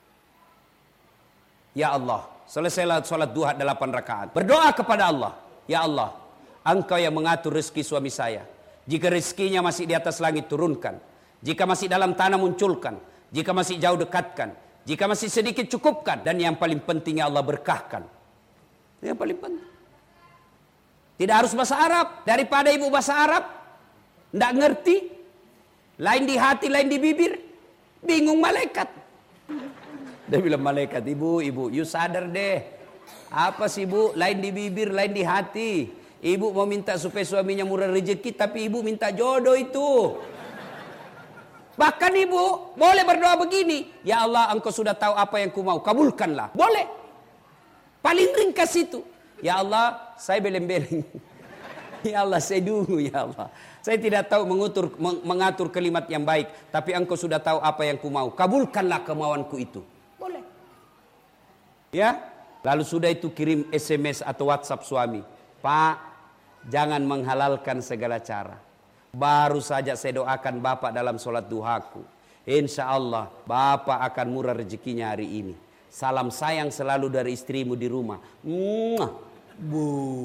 Ya Allah, selesailah sholat duha delapan rakaat. Berdoa kepada Allah. Ya Allah, Engkau yang mengatur rezeki suami saya. Jika rezekinya masih di atas langit, turunkan. Jika masih dalam tanah, munculkan. Jika masih jauh, dekatkan. Jika masih sedikit, cukupkan. Dan yang paling penting, ya Allah, berkahkan. Yang paling penting. Tidak harus bahasa Arab. Daripada ibu bahasa Arab, tidak ngerti. Lain di hati, lain di bibir. Bingung malaikat. Dia bilang malaikat, ibu, ibu, you sadar deh. Apa sih ibu? Lain di bibir, lain di hati. Ibu mau minta supaya suaminya murah rezeki, tapi ibu minta jodoh itu. Bahkan ibu boleh berdoa begini. Ya Allah, engkau sudah tahu apa yang ku mau. Kabulkanlah. Boleh. Paling ringkas itu. Ya Allah, saya beleng-beleng. Ya Allah, saya dungu ya Allah. Saya tidak tahu mengutur, mengatur kalimat yang baik. Tapi engkau sudah tahu apa yang ku mau. Kabulkanlah kemauanku itu. Boleh. Ya, lalu sudah itu kirim S M S atau WhatsApp suami. Pak, jangan menghalalkan segala cara. Baru saja saya doakan Bapak dalam sholat duhaku. Insya Allah Bapak akan murah rezekinya hari ini. Salam sayang selalu dari istrimu di rumah. Mwah. Bu,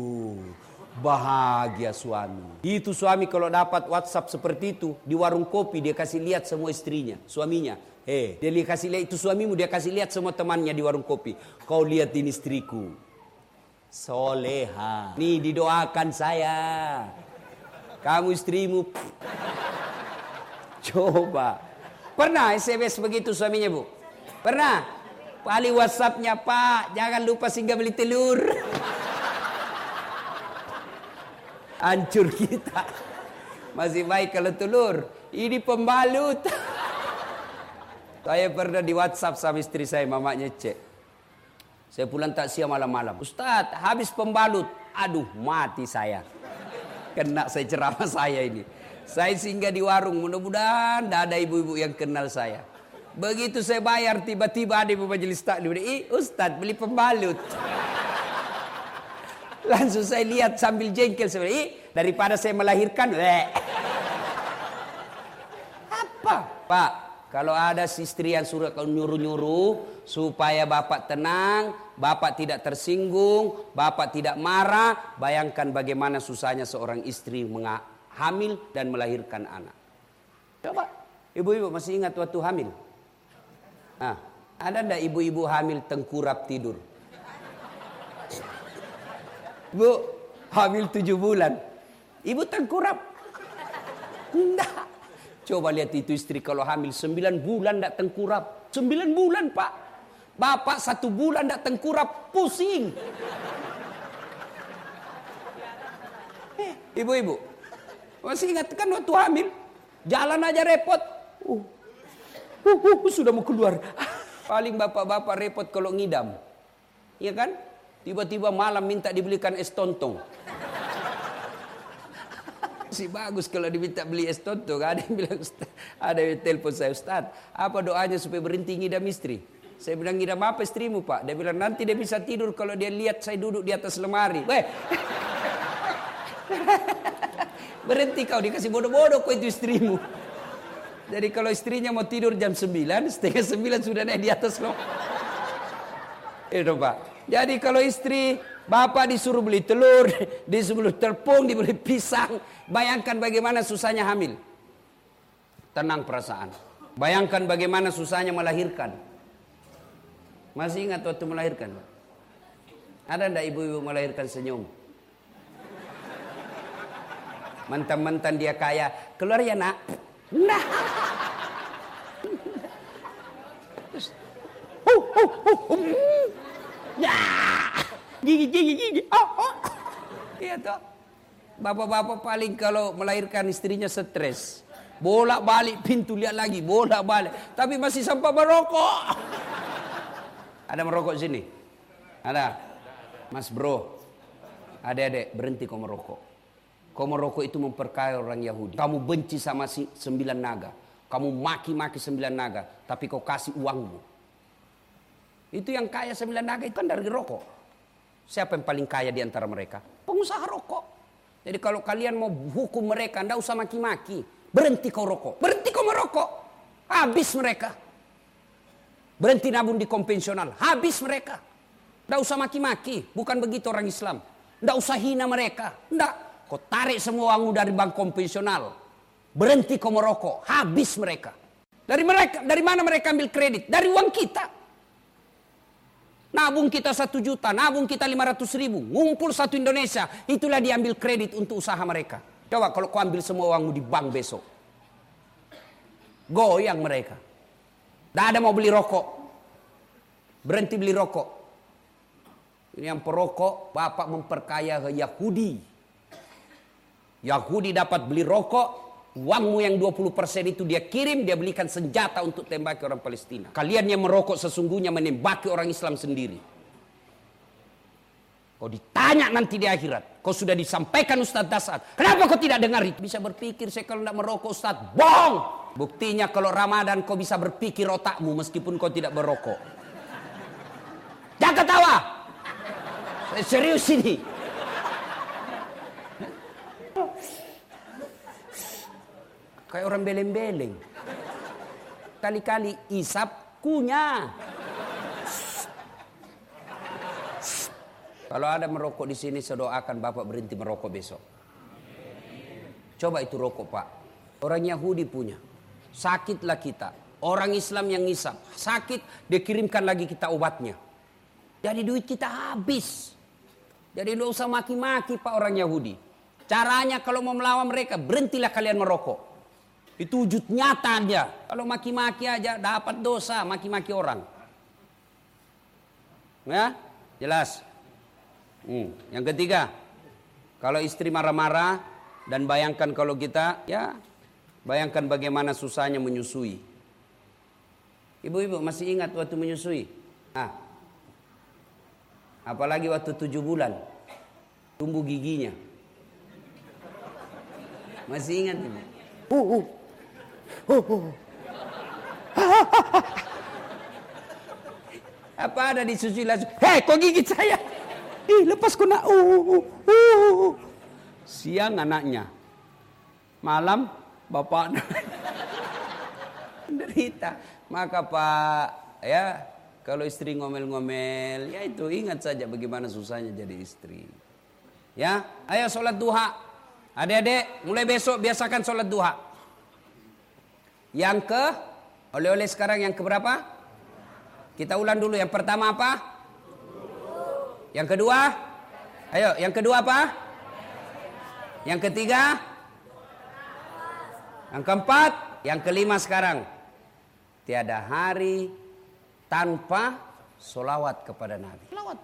bahagia suami. Itu suami kalau dapat WhatsApp seperti itu di warung kopi, dia kasih lihat semua istrinya, suaminya. Eh, dia kasih lihat itu suamimu, dia kasih lihat semua temannya di warung kopi. Kau lihat ini istriku, soleha. Nih didoakan saya. Kamu istrimu. Coba. Pernah S M S begitu suaminya, Bu? Pernah? Paling WhatsAppnya, Pak, jangan lupa singgah beli telur. Hancur kita. Masih baik kalau telur. Ini pembalut. Saya pernah di WhatsApp sama istri saya, mamanya cek. Saya pulang takziah malam-malam. Ustadz, habis pembalut. Aduh, mati saya. Kena saya ceramah saya ini. Saya singgah di warung, mudah-mudahan tidak ada ibu-ibu yang kenal saya. Begitu saya bayar, tiba-tiba ada ibu majelis taklim. Ih, Ustadz beli pembalut. Langsung saya lihat sambil jengkel. Saya bilang, ih, daripada saya melahirkan. Bleh. Apa? Pak, kalau ada istri yang suruh kau nyuruh-nyuruh supaya bapak tenang, bapak tidak tersinggung, bapak tidak marah, bayangkan bagaimana susahnya seorang istri hamil dan melahirkan anak. Coba, ibu-ibu masih ingat waktu hamil? Nah, ada ndak ibu-ibu hamil tengkurap tidur? Bu, hamil tujuh bulan. Ibu tengkurap? Enggak. Coba lihat itu istri kalau hamil sembilan bulan ndak tengkurap. Sembilan bulan, Pak. Bapak satu bulan ndak tengkurap, pusing. Eh, ibu-ibu, masih ingat kan waktu hamil? Jalan aja repot. Uh. Uh, uh, sudah mau keluar. Paling bapak-bapak repot kalau ngidam. Iya kan? Tiba-tiba malam minta dibelikan es tontong. Si bagus kalau diminta beli es tontong. Ada yang bilang, ada yang telepon saya, Ustaz, apa doanya supaya berhenti ngidam istri? Saya bilang, ngidam apa istrimu, Pak? Dia bilang, nanti dia bisa tidur kalau dia lihat saya duduk di atas lemari. Weh. Berhenti kau, dikasih bodoh-bodoh kau itu istrimu. Jadi kalau istrinya mau tidur jam sembilan, setengah sembilan sudah naik di atas loh. Itu Pak. Jadi kalau istri, bapak disuruh beli telur, disuruh tepung, dibeli pisang. Bayangkan bagaimana susahnya hamil. Tenang perasaan. Bayangkan bagaimana susahnya melahirkan. Masih ingat waktu melahirkan? Ada enggak ibu-ibu melahirkan senyum? Mantan-mantan dia kaya, keluar ya nak. Nah. Terus, uh, uh, uh, uh. Ya, gigi, gigi, gigi. Oh, oh. Iya toh. Bapak-bapak paling kalau melahirkan istrinya stres. Bolak-balik pintu lihat lagi, bolak-balik. Tapi masih sempat merokok. Ada merokok sini? Ada. Mas bro, adik-adik berhenti kau merokok. Kau merokok itu memperkaya orang Yahudi. Kamu benci sama si sembilan naga. Kamu maki-maki sembilan naga. Tapi kau kasih uangmu. Itu yang kaya sembilan naga itu kan dari rokok. Siapa yang paling kaya di antara mereka? Pengusaha rokok. Jadi kalau kalian mau hukum mereka, ndak usah maki-maki. Berhenti kau rokok. Berhenti kau merokok. Habis mereka. Berhenti nabung di konvensional. Habis mereka. Ndak usah maki-maki. Bukan begitu orang Islam. Ndak usah hina mereka. Ndak. Kau tarik semua uangmu dari bank konvensional. Berhenti kau merokok. Habis mereka. Dari mereka, dari mana mereka ambil kredit? Dari uang kita. Nabung kita satu juta, nabung kita lima ratus ribu. Ngumpul satu Indonesia. Itulah diambil kredit untuk usaha mereka. Coba kalau kau ambil semua uangmu di bank besok. Goyang mereka. Tidak ada mau beli rokok. Berhenti beli rokok. Ini yang perokok, bapak memperkaya Yahudi. Yahudi dapat beli rokok, uangmu yang dua puluh persen itu dia kirim, dia belikan senjata untuk tembaki orang Palestina. Kalian yang merokok sesungguhnya menembaki orang Islam sendiri. Kau ditanya nanti di akhirat, kau sudah disampaikan Ustaz Dasar, kenapa kau tidak dengar itu? Bisa berpikir saya kalau tidak merokok Ustaz, bohong. Buktinya kalau Ramadan kau bisa berpikir otakmu meskipun kau tidak berokok. Jangan ketawa. Saya serius ini. Kayak orang beleng-beleng. Kali-kali isap kunyah. Kalau ada merokok di sini, saya doakan bapak berhenti merokok besok. Coba itu rokok pak. Orang Yahudi punya. Sakitlah kita. Orang Islam yang ngisap. Sakit, dia kirimkan lagi kita obatnya. Jadi duit kita habis. Jadi tidak usah maki-maki pak orang Yahudi. Caranya kalau mau melawan mereka, berhentilah kalian merokok. Itu wujud nyata aja. Kalau maki-maki aja dapat dosa, maki-maki orang. Ya, jelas. Hmm. Yang ketiga, kalau istri marah-marah dan bayangkan kalau kita, ya bayangkan bagaimana susahnya menyusui. Ibu-ibu masih ingat waktu menyusui? Nah, apalagi waktu tujuh bulan, tumbuh giginya. Masih ingat ibu? Uh, uh. Uh, uh. Apa ada disusui langsung, hei kok gigit saya? Ih lepas kena. Uh, uh, uh. Siang anaknya, malam bapak derita. Maka Pak, ya kalau istri ngomel-ngomel, ya itu ingat saja bagaimana susahnya jadi istri. Ya, ayo sholat duha. Adik-adik, mulai besok biasakan sholat duha. Yang ke, oleh-oleh sekarang yang keberapa? Kita ulang dulu. Yang pertama apa? Yang kedua? Ayo, yang kedua apa? Yang ketiga? Yang keempat? Yang kelima sekarang. Tiada hari tanpa solawat kepada Nabi. Solawat.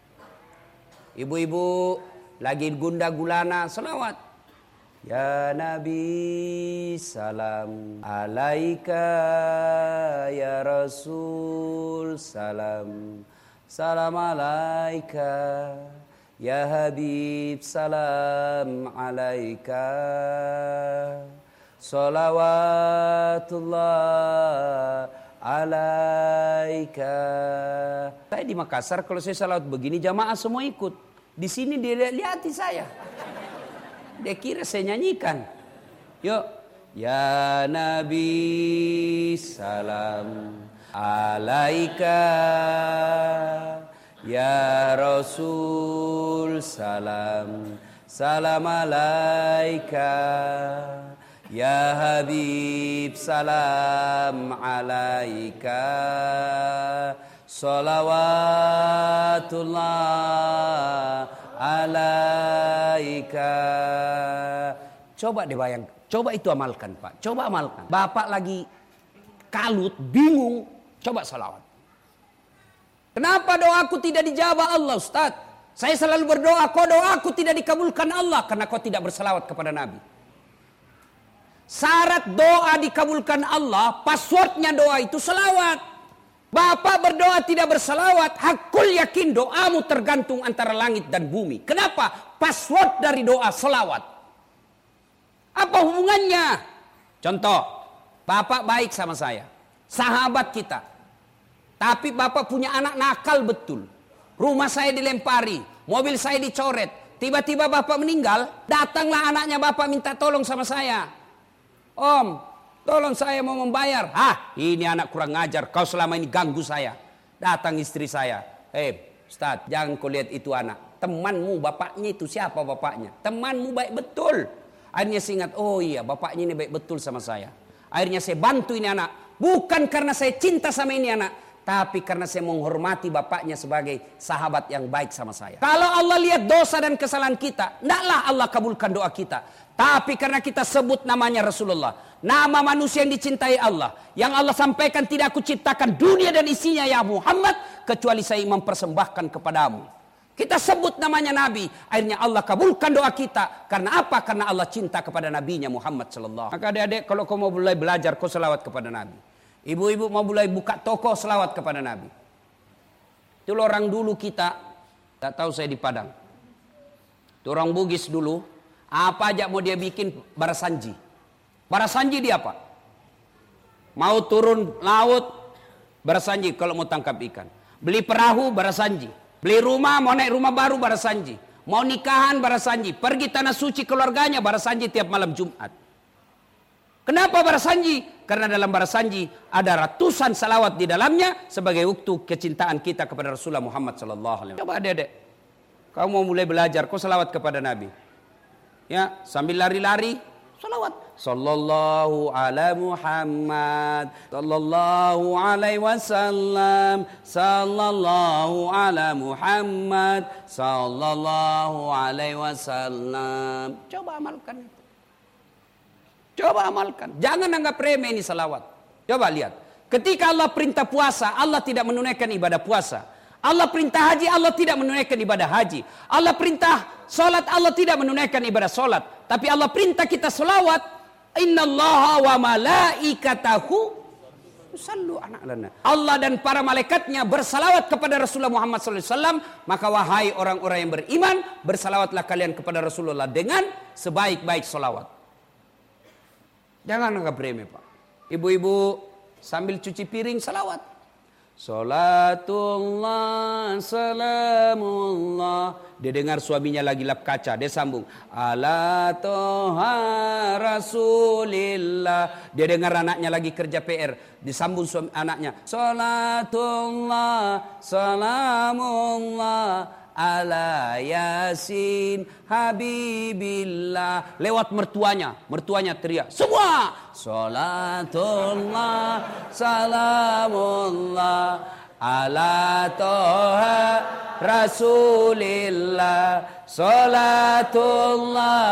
Ibu-ibu lagi gundah gulana, solawat. Ya Nabi salam alaika, ya Rasul salam salam alaika, ya Habib salam alaika, salawatullah alaika. Saya di Makassar kalau saya salawat begini jamaah semua ikut. Di sini dia lihat-lihati saya. Dia kira saya nyanyikan. Yuk. Ya Nabi salam alaika, ya Rasul salam salam alaika, ya Habib salam alaika, salawatullah alaika. Coba dibayangkan, coba itu amalkan Pak, coba amalkan. Bapak lagi kalut, bingung, coba salawat. Kenapa doaku tidak dijawab Allah Ustaz? Saya selalu berdoa, kok doaku tidak dikabulkan Allah? Karena kau tidak bersalawat kepada Nabi. Syarat doa dikabulkan Allah, passwordnya doa itu salawat. Bapak berdoa tidak bersalawat, hakul yakin doamu tergantung antara langit dan bumi. Kenapa? Password dari doa salawat. Apa hubungannya? Contoh, Bapak baik sama saya, sahabat kita. Tapi Bapak punya anak nakal betul. Rumah saya dilempari, mobil saya dicoret. Tiba-tiba Bapak meninggal, datanglah anaknya Bapak minta tolong sama saya. Om, tolong saya mau membayar. Hah, ini anak kurang ngajar, kau selama ini ganggu saya. Datang istri saya. Hei, Ustaz, jangan kau lihat itu anak. Temanmu, bapaknya itu siapa bapaknya? Temanmu baik betul. Akhirnya saya ingat, oh iya bapaknya ini baik betul sama saya. Akhirnya saya bantu ini anak. Bukan karena saya cinta sama ini anak, tapi karena saya menghormati bapaknya sebagai sahabat yang baik sama saya. Kalau Allah lihat dosa dan kesalahan kita, tidaklah Allah kabulkan doa kita. Tapi karena kita sebut namanya Rasulullah, nama manusia yang dicintai Allah, yang Allah sampaikan tidak aku ciptakan dunia dan isinya ya Muhammad, kecuali saya mempersembahkan kepadamu. Kita sebut namanya Nabi, akhirnya Allah kabulkan doa kita. Karena apa? Karena Allah cinta kepada Nabinya Muhammad sallallahu alaihi wasallam. Maka adik-adik, kalau kau mau mulai belajar, kau selawat kepada Nabi. Ibu-ibu mau mulai buka toko, selawat kepada Nabi. Itu orang dulu kita, tak tahu saya di Padang. Itu orang Bugis dulu, apa aja mau dia bikin barasanji. Barasanji dia apa? Mau turun laut, barasanji kalau mau tangkap ikan. Beli perahu, barasanji. Beli rumah, mau naik rumah baru, barasanji. Mau nikahan, barasanji. Pergi tanah suci keluarganya, barasanji tiap malam Jumat. Kenapa barasanji? Karena dalam barasanji ada ratusan salawat di dalamnya sebagai bukti kecintaan kita kepada Rasulullah Muhammad sallallahu alaihi wasallam. Coba adik-adik, kamu mau mulai belajar, kau salawat kepada Nabi. Ya, sambil lari-lari, salawat. Sallallahu ala Muhammad, sallallahu alaihi wasallam, sallallahu ala Muhammad, sallallahu alaihi wasallam. Coba amalkan itu. Coba amalkan. Jangan anggap remeh ini salawat. Coba lihat. Ketika Allah perintah puasa, Allah tidak menunaikan ibadah puasa. Allah perintah haji, Allah tidak menunaikan ibadah haji. Allah perintah salat, Allah tidak menunaikan ibadah salat. Tapi Allah perintah kita selawat. Innallaha wa malaikatahu yusallu ala. Allah dan para malaikatnya bersalawat kepada Rasulullah Muhammad sallallahu alaihi wasallam. Maka wahai orang-orang yang beriman, bersalawatlah kalian kepada Rasulullah dengan sebaik-baik salawat. Jangan anggap remeh, Pak. Ibu-ibu sambil cuci piring salawat. Salatullah salamullah. Dia dengar suaminya lagi lap kaca, dia sambung ala toha rasulillah. Dia dengar anaknya lagi kerja P R, disambung suami anaknya salatullah salamullah ala yasin habibillah. Lewat mertuanya, mertuanya teriak semua salatullah salamullah ala toha rasulillah salatullah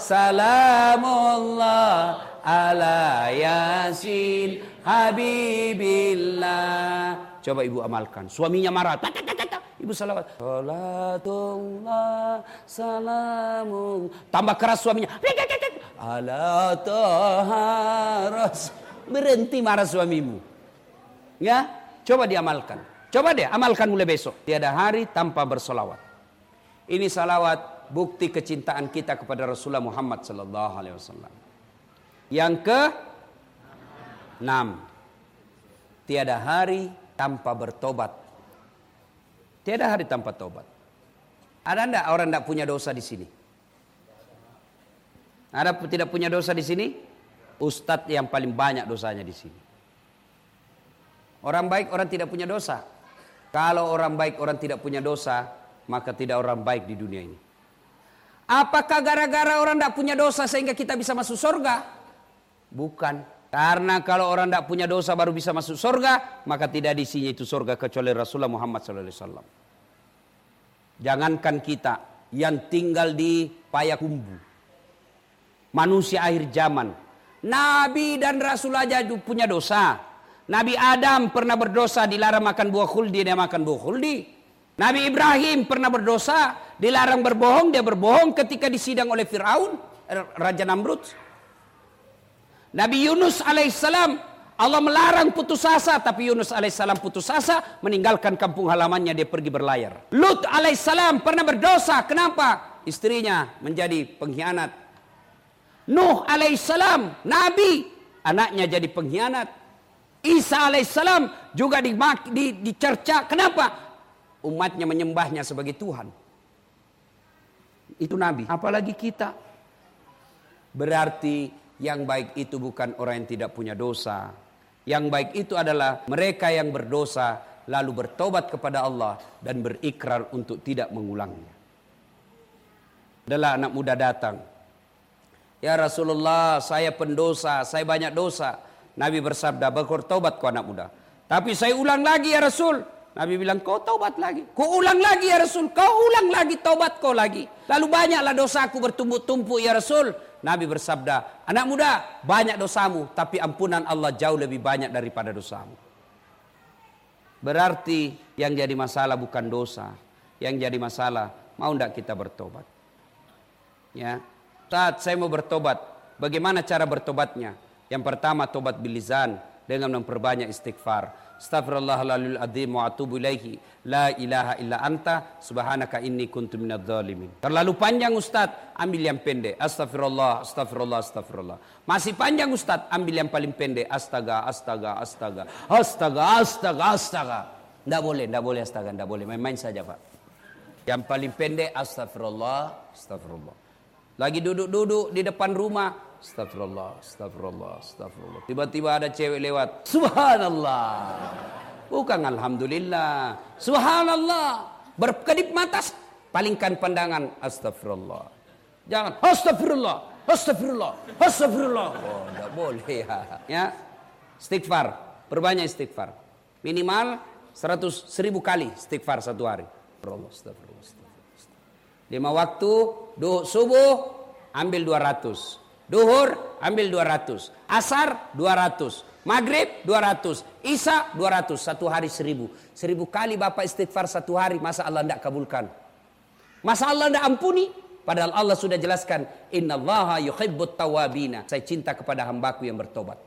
salamullah ala yasin habibillah. Coba ibu amalkan. Suaminya marah, tak, tak, tak, tak. Ibu salawat salatullah salamullah. Tambah keras suaminya, ala toha rasul. Berhenti marah suamimu, ya. Coba diamalkan. Coba deh, amalkan mulai besok. Tiada hari tanpa bersolawat. Ini salawat bukti kecintaan kita kepada Rasulullah Muhammad sallallahu alaihi wasallam. Yang ke enam. Tiada hari tanpa bertobat. Tiada hari tanpa tobat. Ada enggak orang enggak punya dosa di sini? Ada tidak punya dosa di sini? Ustadz yang paling banyak dosanya di sini. Orang baik, orang tidak punya dosa. Kalau orang baik, orang tidak punya dosa, maka tidak orang baik di dunia ini. Apakah gara-gara orang tidak punya dosa sehingga kita bisa masuk surga? Bukan. Karena kalau orang tidak punya dosa baru bisa masuk surga, maka tidak isinya itu surga kecuali Rasulullah Muhammad sallallahu alaihi wasallam. Jangankan kita yang tinggal di Payakumbu, manusia akhir zaman, Nabi dan Rasul aja punya dosa. Nabi Adam pernah berdosa, dilarang makan buah khuldi, dia makan buah khuldi. Nabi Ibrahim pernah berdosa, dilarang berbohong, dia berbohong ketika disidang oleh Fir'aun, Raja Namrud. Nabi Yunus alaihissalam, Allah melarang putus asa, tapi Yunus alaihissalam putus asa, meninggalkan kampung halamannya, dia pergi berlayar. Lut alaihissalam pernah berdosa, kenapa? Istrinya menjadi pengkhianat. Nuh alaihissalam, Nabi, anaknya jadi pengkhianat. Isa alaihissalam juga di, di, dicerca. Kenapa? Umatnya menyembahnya sebagai Tuhan. Itu Nabi. Apalagi kita. Berarti yang baik itu bukan orang yang tidak punya dosa. Yang baik itu adalah mereka yang berdosa lalu bertobat kepada Allah dan berikrar untuk tidak mengulangnya. Adalah anak muda datang. Ya Rasulullah, saya pendosa, saya banyak dosa. Nabi bersabda, bertobat kau anak muda. Tapi saya ulang lagi ya Rasul. Nabi bilang, kau taubat lagi. Kau ulang lagi ya Rasul. Kau ulang lagi, taubat kau lagi. Lalu banyaklah dosaku bertumpuk-tumpuk ya Rasul. Nabi bersabda, anak muda, banyak dosamu, tapi ampunan Allah jauh lebih banyak daripada dosamu. Berarti yang jadi masalah bukan dosa. Yang jadi masalah, mau tidak kita bertobat? Ya, saat saya mau bertobat, bagaimana cara bertobatnya? Yang pertama, tobat bilizan dengan memperbanyak istighfar. Astaghfirullahaladzim adzim wa atubu ilaihi la ilaha illa anta subhanaka inni kuntu minadz zalimin. Terlalu panjang Ustaz, ambil yang pendek. Astagfirullah, astagfirullah, astagfirullah. Masih panjang Ustaz, ambil yang paling pendek. Astaga, astaga, astaga. Astaga, astaga, astaga. Enggak boleh, enggak boleh astaga, enggak boleh. Main-main saja, Pak. Yang paling pendek astagfirullah, astagfirullah. Lagi duduk-duduk di depan rumah, astagfirullah, astagfirullah, astagfirullah. Tiba-tiba ada cewek lewat. Subhanallah. Bukan alhamdulillah. Subhanallah. Berkedip mata, palingkan pandangan. Astagfirullah. Jangan astagfirullah, astagfirullah, astagfirullah. Oh, enggak boleh ya. Ya. Istighfar, perbanyak istighfar. Minimal seratus seribu kali istighfar satu hari. Astagfirullah, astagfirullah, astagfirullah. Lima waktu, duhur subuh ambil dua ratus. Duhur ambil dua ratus, asar dua ratus, Maghrib dua ratus, Isya dua ratus, satu hari seribu. Seribu kali Bapak istighfar satu hari, masa Allah tidak kabulkan? Masa Allah tidak ampuni? Padahal Allah sudah jelaskan, innallaha yuhibbut tawabina. Saya cinta kepada hambaku yang bertobat.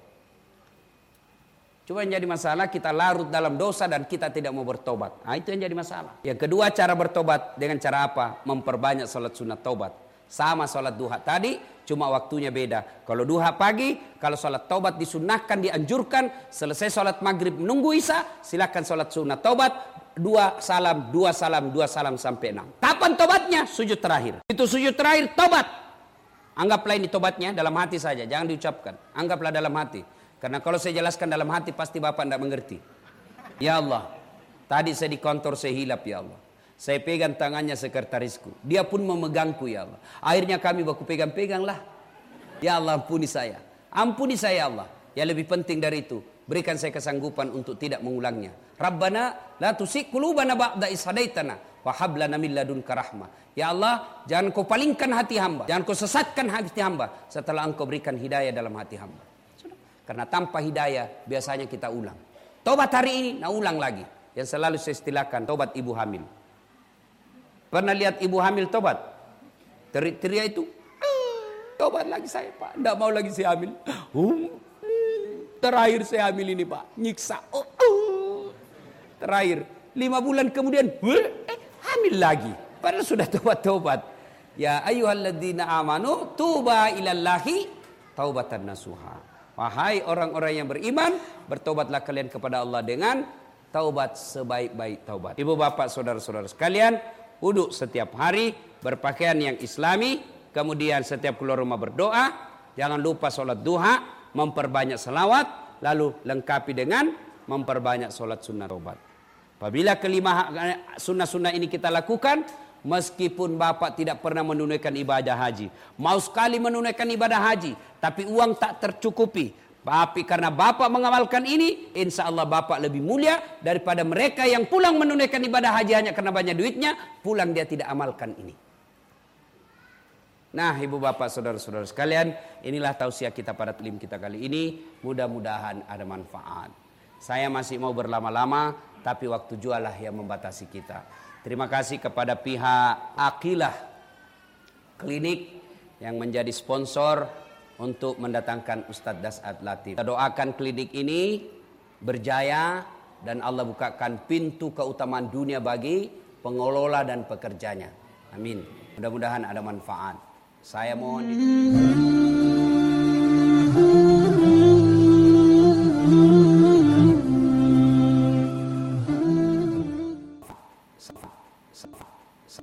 Cuma yang jadi masalah kita larut dalam dosa dan kita tidak mau bertobat. Nah, itu yang jadi masalah. Yang kedua, cara bertobat dengan cara apa? Memperbanyak salat sunat taubat. Sama salat duha tadi, cuma waktunya beda. Kalau duha pagi, kalau salat taubat disunnahkan, dianjurkan. Selesai salat maghrib menunggu isya, silakan salat sunat taubat. Dua salam, dua salam, dua salam sampai enam. Kapan tobatnya? Sujud terakhir. Itu sujud terakhir, tobat. Anggaplah ini tobatnya dalam hati saja, jangan diucapkan. Anggaplah dalam hati. Karena kalau saya jelaskan dalam hati, pasti Bapak tidak mengerti. Ya Allah, tadi saya di kantor saya hilap ya Allah. Saya pegang tangannya sekretarisku. Dia pun memegangku ya Allah. Akhirnya kami baku pegang-pegang lah. Ya Allah, ampuni saya. Ampuni saya Allah. Yang lebih penting dari itu, berikan saya kesanggupan untuk tidak mengulangnya. Rabbana la tusik qulubana ba'da idh hadaitana wa hab lana min ladunka rahmah. Ya Allah, jangan kau palingkan hati hamba, jangan kau sesatkan hati hamba setelah engkau berikan hidayah dalam hati hamba. Sudah. Karena tanpa hidayah biasanya kita ulang. Tobat hari ini, nah ulang lagi. Yang selalu saya istilahkan tobat ibu hamil. Pernah lihat ibu hamil tobat? Teriak-teriak itu, tobat lagi saya Pak, tidak mau lagi saya hamil. Um, terakhir saya hamil ini Pak, nyiksa. Oh, oh. Terakhir, lima bulan kemudian, eh, hamil lagi. Padahal sudah tobat-tobat. Ya ayyuhalladzina amanu tuba ilallahi taubatan nasuha. Wahai orang-orang yang beriman, bertobatlah kalian kepada Allah dengan taubat sebaik-baik taubat. Ibu bapak saudara-saudara sekalian, wudhu setiap hari, berpakaian yang islami, kemudian setiap keluar rumah berdoa, jangan lupa sholat duha, memperbanyak selawat, lalu lengkapi dengan memperbanyak sholat sunnah taubat. Apabila kelima sunnah-sunnah ini kita lakukan, meskipun bapak tidak pernah menunaikan ibadah haji, mau sekali menunaikan ibadah haji, tapi uang tak tercukupi, tapi karena bapak mengamalkan ini, insya Allah bapak lebih mulia daripada mereka yang pulang menunaikan ibadah haji hanya karena banyak duitnya, pulang dia tidak amalkan ini. Nah, ibu bapak saudara-saudara sekalian, inilah tausiah kita pada taklim kita kali ini. Mudah-mudahan ada manfaat. Saya masih mau berlama-lama, tapi waktu jualah yang membatasi kita. Terima kasih kepada pihak Aqilah Klinik yang menjadi sponsor untuk mendatangkan Ustadz Das'ad Latif. Kita doakan klinik ini berjaya dan Allah bukakan pintu keutamaan dunia bagi pengelola dan pekerjanya. Amin. Mudah-mudahan ada manfaat. Saya mohon